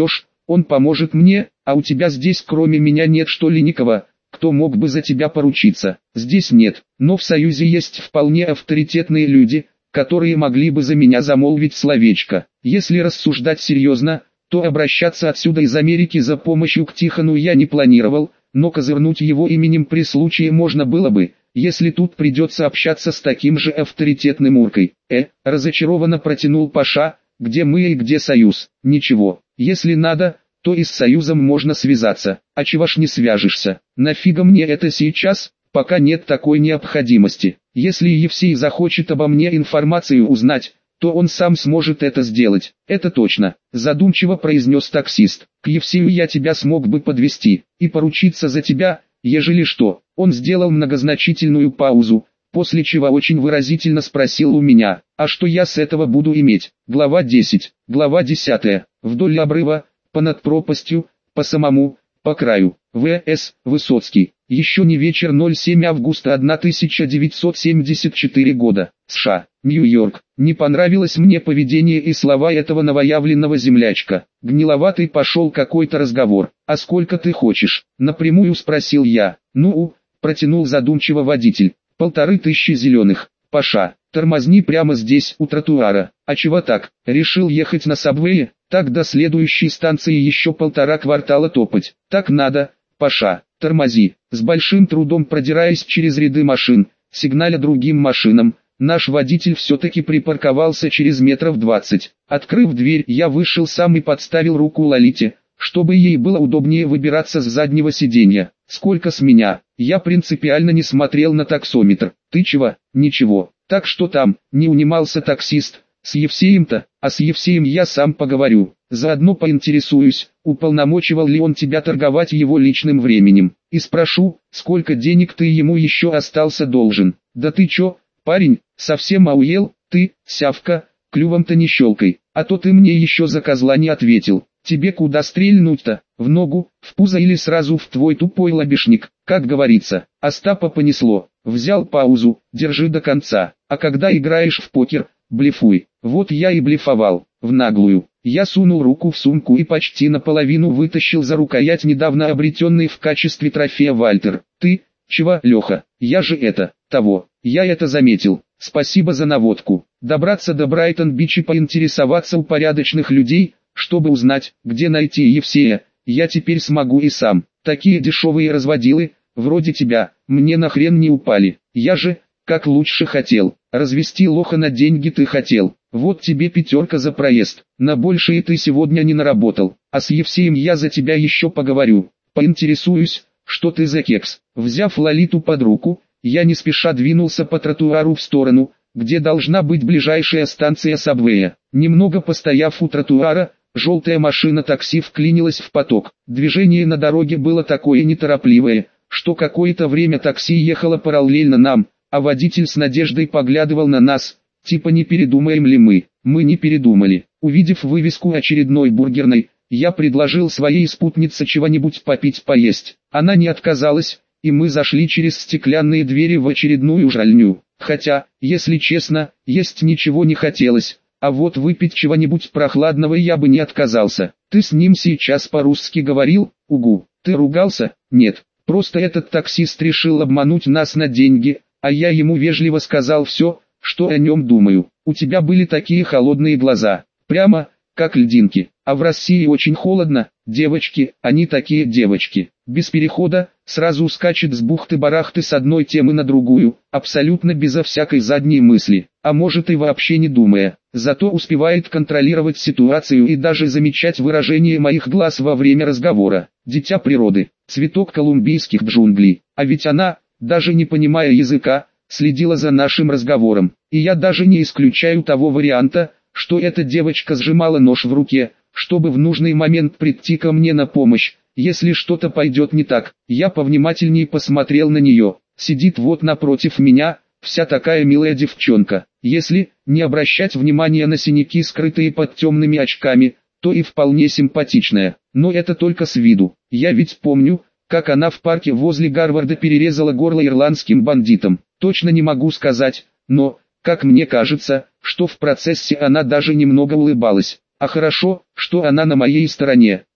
Он поможет мне, а у тебя здесь кроме меня нет что ли никого, кто мог бы за тебя поручиться. Здесь нет, но в Союзе есть вполне авторитетные люди, которые могли бы за меня замолвить словечко. Если рассуждать серьезно, то обращаться отсюда из Америки за помощью к Тихону я не планировал, но козырнуть его именем при случае можно было бы, если тут придется общаться с таким же авторитетным уркой. Э, разочарованно протянул Паша, где мы и где Союз? Ничего, если надо, то и с Союзом можно связаться, а чего ж не свяжешься? Нафига мне это сейчас, пока нет такой необходимости? Если Евсей захочет обо мне информацию узнать, то он сам сможет это сделать. Это точно, задумчиво произнес таксист. К Евсею я тебя смог бы подвести и поручиться за тебя, ежели что. Он сделал многозначительную паузу, после чего очень выразительно спросил у меня, а что я с этого буду иметь? Глава десять. Глава десятая. Вдоль обрыва, понад пропастью, по самому, по краю. В С. Высоцкий. Еще не вечер. седьмого августа тысяча девятьсот семьдесят четвёртого года. США. Нью-Йорк. Не понравилось мне поведение и слова этого новоявленного землячка. Гниловатый пошел какой-то разговор. «А сколько ты хочешь?» Напрямую спросил я. «Ну, протянул задумчиво водитель. Полторы тысячи зеленых. Паша, тормозни прямо здесь, у тротуара. А чего так? Решил ехать на сабвее? Так до следующей станции еще полтора квартала топать. Так надо, Паша, тормози». С большим трудом продираясь через ряды машин, сигналя другим машинам, наш водитель все-таки припарковался через метров двадцать. Открыв дверь, я вышел сам и подставил руку Лолите, чтобы ей было удобнее выбираться с заднего сиденья. «Сколько с меня?» Я принципиально не смотрел на таксометр. «Ты чего?» «Ничего. Так что там?» Не унимался таксист. «С Евсеем-то? А с Евсеем я сам поговорю. Заодно поинтересуюсь, уполномочивал ли он тебя торговать его личным временем. И спрошу, сколько денег ты ему еще остался должен». «Да ты чё, парень, совсем ауел? Ты, сявка, клювом-то не щелкай, а то ты мне еще за козла не ответил. Тебе куда стрельнуть-то? В ногу, в пузо или сразу в твой тупой лобешник?» Как говорится, Остапа понесло. Взял паузу, держи до конца. А когда играешь в покер, блефуй. Вот я и блефовал, в наглую. Я сунул руку в сумку и почти наполовину вытащил за рукоять недавно обретенный в качестве трофея Вальтер. «Ты, чего, Леха? Я же это, того, я это заметил. Спасибо за наводку. Добраться до Брайтон-Бич и поинтересоваться у порядочных людей, чтобы узнать, где найти Евсея, я теперь смогу и сам. Такие дешевые разводилы, вроде тебя, мне нахрен не упали. Я же, как лучше хотел, развести лоха на деньги ты хотел. Вот тебе пятерка за проезд, на большее ты сегодня не наработал. А с Евсеем я за тебя еще поговорю. Поинтересуюсь, что ты за кекс». Взяв Лолиту под руку, я не спеша двинулся по тротуару в сторону, где должна быть ближайшая станция сабвея. Немного постояв у тротуара, желтая машина такси вклинилась в поток. Движение на дороге было такое неторопливое, что какое-то время такси ехало параллельно нам, а водитель с надеждой поглядывал на нас, типа не передумаем ли мы. Мы не передумали. Увидев вывеску очередной бургерной, я предложил своей спутнице чего-нибудь попить поесть. Она не отказалась, и мы зашли через стеклянные двери в очередную жральню. Хотя, если честно, есть ничего не хотелось, а вот выпить чего-нибудь прохладного я бы не отказался. «Ты с ним сейчас по-русски говорил?» «Угу». «Ты ругался?» «Нет, просто этот таксист решил обмануть нас на деньги, а я ему вежливо сказал все, что о нем думаю. У тебя были такие холодные глаза, прямо, как льдинки. А в России очень холодно, девочки, они такие девочки. Без перехода, сразу скачет с бухты-барахты с одной темы на другую, абсолютно безо всякой задней мысли, а может и вообще не думая. Зато успевает контролировать ситуацию и даже замечать выражение моих глаз во время разговора. Дитя природы, цветок колумбийских джунглей. А ведь она, даже не понимая языка, следила за нашим разговором. И я даже не исключаю того варианта, что эта девочка сжимала нож в руке, чтобы в нужный момент прийти ко мне на помощь, если что-то пойдет не так. Я повнимательнее посмотрел на нее. Сидит вот напротив меня, вся такая милая девчонка. Если не обращать внимания на синяки, скрытые под темными очками, то и вполне симпатичная. Но это только с виду. Я ведь помню, как она в парке возле Гарварда перерезала горло ирландским бандитам. Точно не могу сказать, но, как мне кажется, что в процессе она даже немного улыбалась. А хорошо, что она на моей стороне.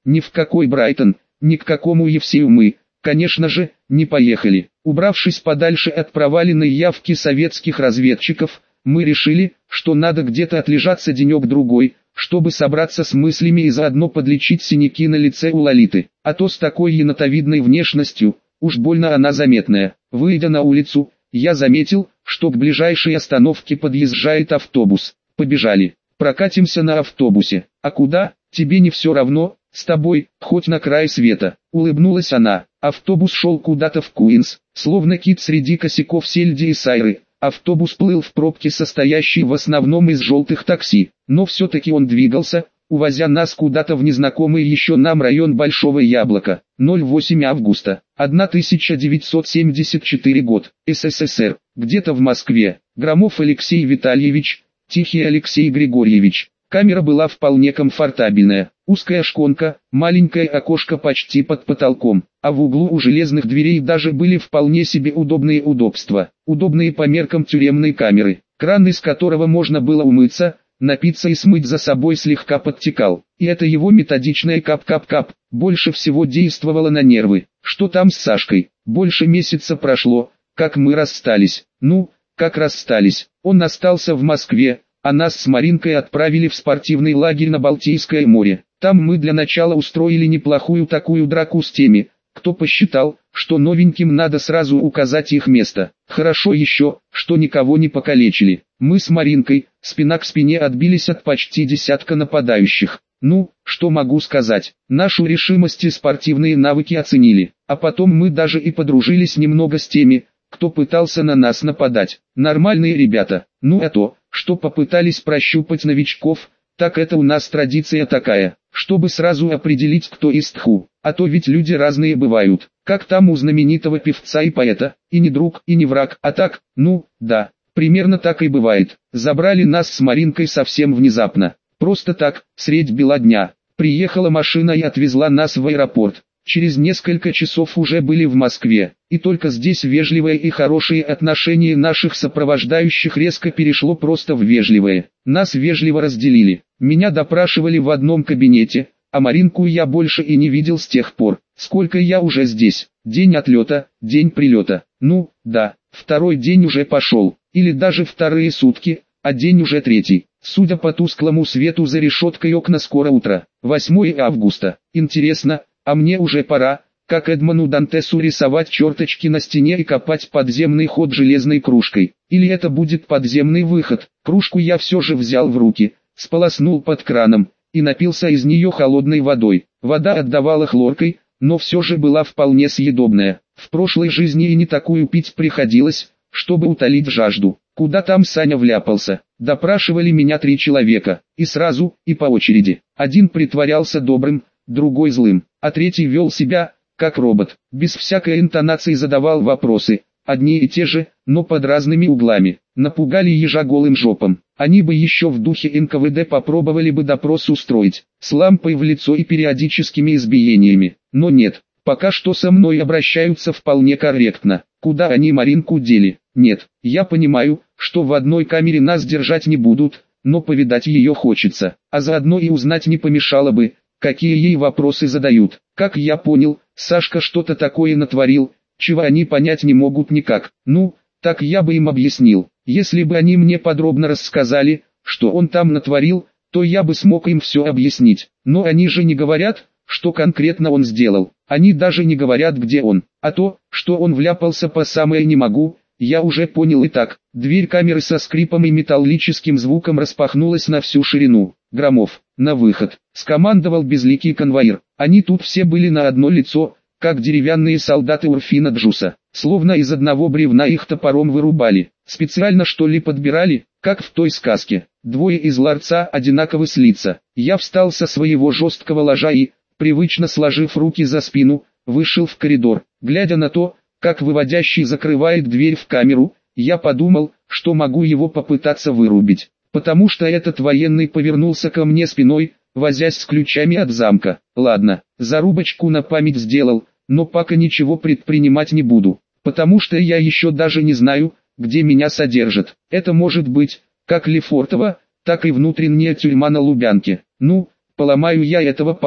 Ни в какой Брайтон, ни к какому Евсею мы, конечно же, не поехали. Убравшись подальше от проваленной явки советских разведчиков, мы решили, что надо где-то отлежаться денек-другой, чтобы собраться с мыслями и заодно подлечить синяки на лице у Лолиты. А то с такой енотовидной внешностью, уж больно она заметная. Выйдя на улицу, я заметил, что к ближайшей остановке подъезжает автобус. Побежали. Прокатимся на автобусе. А куда? Тебе не все равно? С тобой, хоть на край света. Улыбнулась она. Автобус шел куда-то в Куинс, словно кит среди косяков Сельди и Сайры. Автобус плыл в пробке, состоящей в основном из желтых такси, но все-таки он двигался, увозя нас куда-то в незнакомый еще нам район Большого Яблока. ноль восемь августа, тысяча девятьсот семьдесят четвёртый год, СССР, где-то в Москве. Громов Алексей Витальевич, Тихий Алексей Григорьевич. Камера была вполне комфортабельная. Узкая шконка, маленькое окошко почти под потолком, а в углу у железных дверей даже были вполне себе удобные удобства. Удобные по меркам тюремной камеры. Кран, из которого можно было умыться, напиться и смыть за собой, слегка подтекал. И это его методичное кап-кап-кап больше всего действовало на нервы. Что там с Сашкой? Больше месяца прошло, как мы расстались. Ну, как расстались. Он остался в Москве, а нас с Маринкой отправили в спортивный лагерь на Балтийское море. Там мы для начала устроили неплохую такую драку с теми, кто посчитал, что новеньким надо сразу указать их место. Хорошо еще, что никого не покалечили. Мы с Маринкой, спина к спине, отбились от почти десятка нападающих. Ну, что могу сказать, нашу решимость и спортивные навыки оценили. А потом мы даже и подружились немного с теми, кто пытался на нас нападать. Нормальные ребята. Ну а то, что попытались прощупать новичков, так это у нас традиция такая, чтобы сразу определить, кто из тху. А то ведь люди разные бывают, как там у знаменитого певца и поэта, и не друг, и не враг, а так, ну, да, примерно так и бывает. Забрали нас с Маринкой совсем внезапно, просто так, средь бела дня. Приехала машина и отвезла нас в аэропорт. Через несколько часов уже были в Москве, и только здесь вежливое и хорошее отношение наших сопровождающих резко перешло просто в вежливое. Нас вежливо разделили. Меня допрашивали в одном кабинете, а Маринку я больше и не видел с тех пор, сколько я уже здесь. День отлета, день прилета. Ну, да, второй день уже пошел, или даже вторые сутки, а день уже третий. Судя по тусклому свету за решеткой окна, скоро утро. восьмое августа. Интересно, а мне уже пора, как Эдмону Дантесу, рисовать черточки на стене и копать подземный ход железной кружкой. Или это будет подземный выход. Кружку я все же взял в руки, сполоснул под краном и напился из нее холодной водой. Вода отдавала хлоркой, но все же была вполне съедобная. В прошлой жизни и не такую пить приходилось, чтобы утолить жажду. Куда там Саня вляпался? Допрашивали меня три человека, и сразу, и по очереди. Один притворялся добрым, другой злым, а третий вел себя, как робот, без всякой интонации задавал вопросы, одни и те же, но под разными углами. Напугали ежа голым жопом. Они бы еще в духе эн ка вэ дэ попробовали бы допрос устроить, с лампой в лицо и периодическими избиениями. Но нет, пока что со мной обращаются вполне корректно. Куда они Маринку дели? Нет, я понимаю, что в одной камере нас держать не будут, но повидать ее хочется, а заодно и узнать не помешало бы, какие ей вопросы задают. Как я понял, Сашка что-то такое натворил, чего они понять не могут никак. Ну, так я бы им объяснил. Если бы они мне подробно рассказали, что он там натворил, то я бы смог им все объяснить. Но они же не говорят, что конкретно он сделал. Они даже не говорят, где он. А то, что он вляпался по самое не могу, я уже понял и так. Дверь камеры со скрипом и металлическим звуком распахнулась на всю ширину. Громов, на выход, скомандовал безликий конвоир. Они тут все были на одно лицо, как деревянные солдаты Урфина Джуса. Словно из одного бревна их топором вырубали. Специально что ли подбирали, как в той сказке. Двое из ларца одинаково с лица. Я встал со своего жесткого ложа и, привычно сложив руки за спину, вышел в коридор. Глядя на то, как выводящий закрывает дверь в камеру, я подумал, что могу его попытаться вырубить. Потому что этот военный повернулся ко мне спиной, возясь с ключами от замка. Ладно, зарубочку на память сделал, но пока ничего предпринимать не буду. Потому что я еще даже не знаю, где меня содержат. Это может быть, как Лефортово, так и внутренняя тюрьма на Лубянке. Ну, поломаю я этого парня.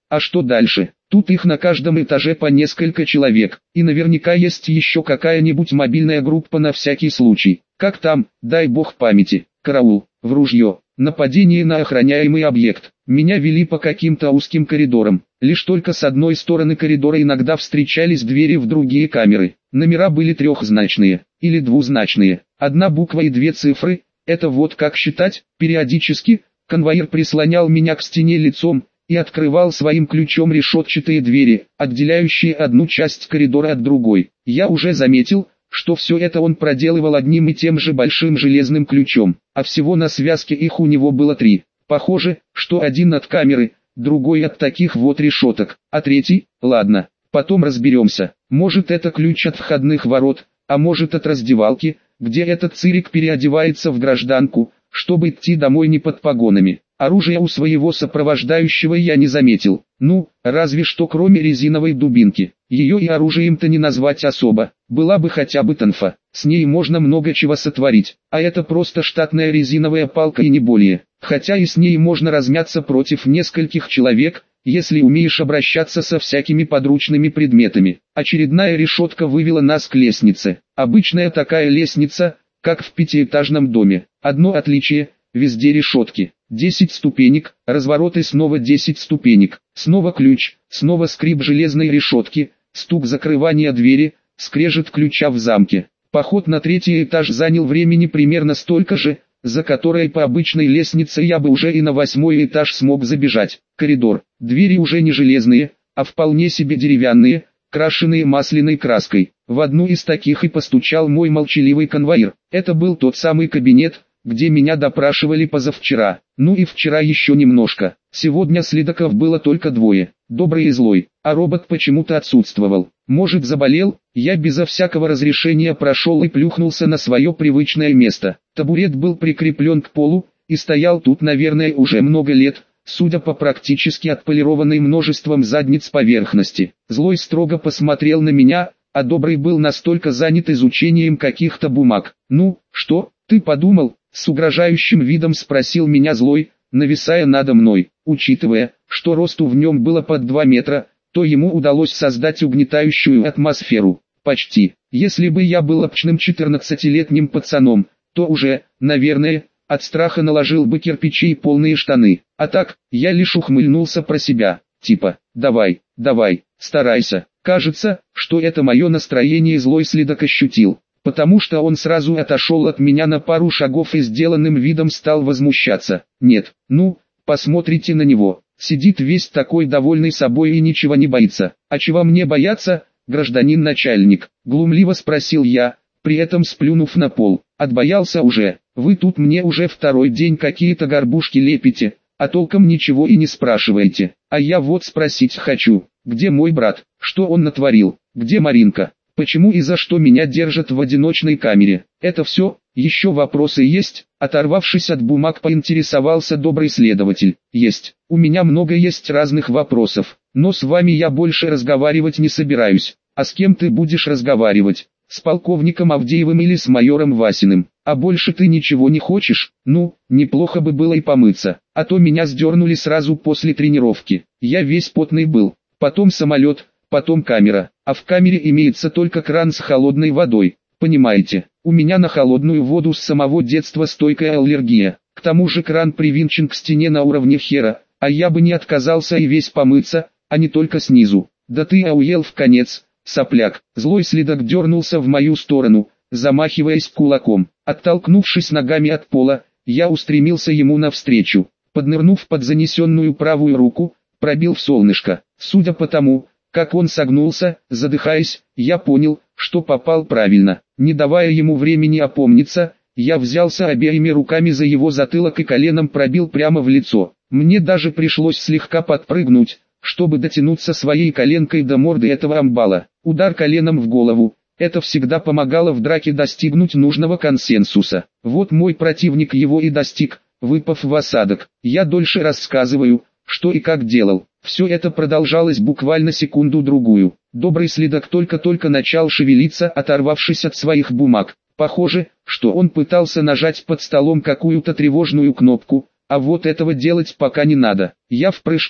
А что дальше? Тут их на каждом этаже по несколько человек, и наверняка есть еще какая-нибудь мобильная группа на всякий случай. Как там, дай бог памяти, караул, в ружье, нападение на охраняемый объект. Меня вели по каким-то узким коридорам. Лишь только с одной стороны коридора иногда встречались двери в другие камеры. Номера были трехзначные, или двузначные. Одна буква и две цифры, это вот как считать. Периодически, конвоир прислонял меня к стене лицом, и открывал своим ключом решетчатые двери, отделяющие одну часть коридора от другой. Я уже заметил, что все это он проделывал одним и тем же большим железным ключом, а всего на связке их у него было три. Похоже, что один от камеры, другой от таких вот решеток, а третий, ладно, потом разберемся. Может это ключ от входных ворот, а может от раздевалки, где этот цирик переодевается в гражданку, чтобы идти домой не под погонами. Оружия у своего сопровождающего я не заметил, ну, разве что кроме резиновой дубинки. Ее и оружием-то не назвать особо, была бы хотя бы тонфа, с ней можно много чего сотворить, а это просто штатная резиновая палка и не более. Хотя и с ней можно размяться против нескольких человек, если умеешь обращаться со всякими подручными предметами. Очередная решетка вывела нас к лестнице. Обычная такая лестница, как в пятиэтажном доме. Одно отличие – везде решетки. десять ступенек, разворот и снова десять ступенек. Снова ключ, снова скрип железной решетки, стук закрывания двери, скрежет ключа в замке. Поход на третий этаж занял времени примерно столько же, за которое по обычной лестнице я бы уже и на восьмой этаж смог забежать. Коридор. Двери уже не железные, а вполне себе деревянные, крашеные масляной краской. В одну из таких и постучал мой молчаливый конвоир. Это был тот самый кабинет, где меня допрашивали позавчера. Ну и вчера еще немножко. Сегодня следаков было только двое, добрый и злой, а робот почему-то отсутствовал. Может заболел, я безо всякого разрешения прошел и плюхнулся на свое привычное место. Табурет был прикреплен к полу, и стоял тут, наверное, уже много лет, судя по практически отполированной множеством задниц поверхности. Злой строго посмотрел на меня, а добрый был настолько занят изучением каких-то бумаг. «Ну, что, ты подумал?» — с угрожающим видом спросил меня злой, нависая надо мной. Учитывая, что росту в нем было под два метра, то ему удалось создать угнетающую атмосферу. Почти. Если бы я был обычным четырнадцатилетним пацаном, то уже, наверное, от страха наложил бы кирпичи и полные штаны. А так, я лишь ухмыльнулся про себя. Типа, давай, давай, старайся. Кажется, что это мое настроение злой следак ощутил, потому что он сразу отошел от меня на пару шагов и сделанным видом стал возмущаться. Нет, ну, посмотрите на него. Сидит весь такой довольный собой и ничего не боится. А чего мне бояться, гражданин начальник? Глумливо спросил я, при этом сплюнув на пол. Отбоялся уже. Вы тут мне уже второй день какие-то горбушки лепите, а толком ничего и не спрашиваете. А я вот спросить хочу, где мой брат, что он натворил, где Маринка, почему и за что меня держат в одиночной камере. Это все, еще вопросы есть? Оторвавшись от бумаг, поинтересовался добрый следователь. Есть, у меня много есть разных вопросов, но с вами я больше разговаривать не собираюсь. А с кем ты будешь разговаривать? С полковником Авдеевым или с майором Васиным? А больше ты ничего не хочешь? Ну, неплохо бы было и помыться, а то меня сдернули сразу после тренировки. Я весь потный был, потом самолет, потом камера, а в камере имеется только кран с холодной водой. Понимаете, у меня на холодную воду с самого детства стойкая аллергия. К тому же кран привинчен к стене на уровне хера, а я бы не отказался и весь помыться, а не только снизу. Да ты ауел в конец, сопляк. Злой следак дернулся в мою сторону, замахиваясь кулаком. Оттолкнувшись ногами от пола, я устремился ему навстречу. Поднырнув под занесенную правую руку, пробил в солнышко. Судя по тому, как он согнулся, задыхаясь, я понял, что попал правильно. Не давая ему времени опомниться, я взялся обеими руками за его затылок и коленом пробил прямо в лицо. Мне даже пришлось слегка подпрыгнуть, чтобы дотянуться своей коленкой до морды этого амбала. Удар коленом в голову. Это всегда помогало в драке достигнуть нужного консенсуса. Вот мой противник его и достиг, выпав в осадок. Я дольше рассказываю, что и как делал. Все это продолжалось буквально секунду-другую. Добрый следак только-только начал шевелиться, оторвавшись от своих бумаг. Похоже, что он пытался нажать под столом какую-то тревожную кнопку, а вот этого делать пока не надо. Я в прыжке,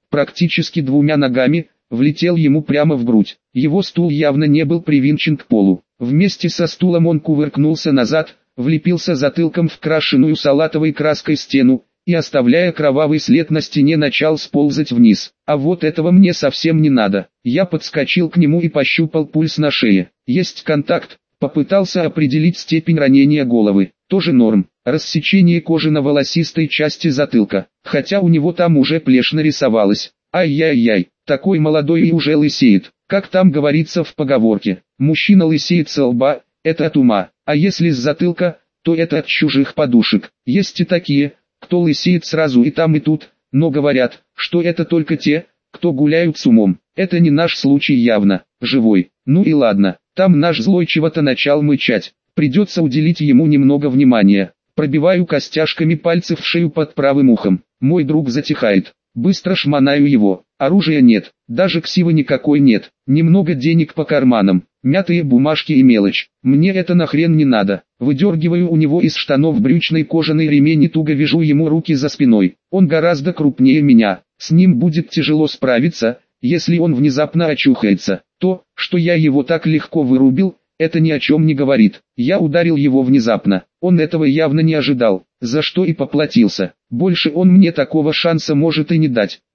практически двумя ногами, влетел ему прямо в грудь. Его стул явно не был привинчен к полу. Вместе со стулом он кувыркнулся назад, влепился затылком в крашеную салатовой краской стену, и, оставляя кровавый след на стене, начал сползать вниз. А вот этого мне совсем не надо. Я подскочил к нему и пощупал пульс на шее. Есть контакт. Попытался определить степень ранения головы. Тоже норм. Рассечение кожи на волосистой части затылка. Хотя у него там уже плешь нарисовалась. Ай-яй-яй, такой молодой и уже лысеет. Как там говорится в поговорке, мужчина лысеет со лба, это от ума, а если с затылка, то это от чужих подушек. Есть и такие, кто лысеет сразу и там и тут, но говорят, что это только те, кто гуляют с умом. Это не наш случай явно, живой. Ну и ладно, там наш злой чего-то начал мычать, придется уделить ему немного внимания. Пробиваю костяшками пальцев в шею под правым ухом, мой друг затихает. Быстро шмонаю его, оружия нет, даже ксивы никакой нет, немного денег по карманам, мятые бумажки и мелочь, мне это нахрен не надо. Выдергиваю у него из штанов брючный кожаный ремень и туго вяжу ему руки за спиной. Он гораздо крупнее меня, с ним будет тяжело справиться, если он внезапно очухается. То, что я его так легко вырубил, это ни о чем не говорит. Я ударил его внезапно, он этого явно не ожидал, за что и поплатился. Больше он мне такого шанса может и не дать.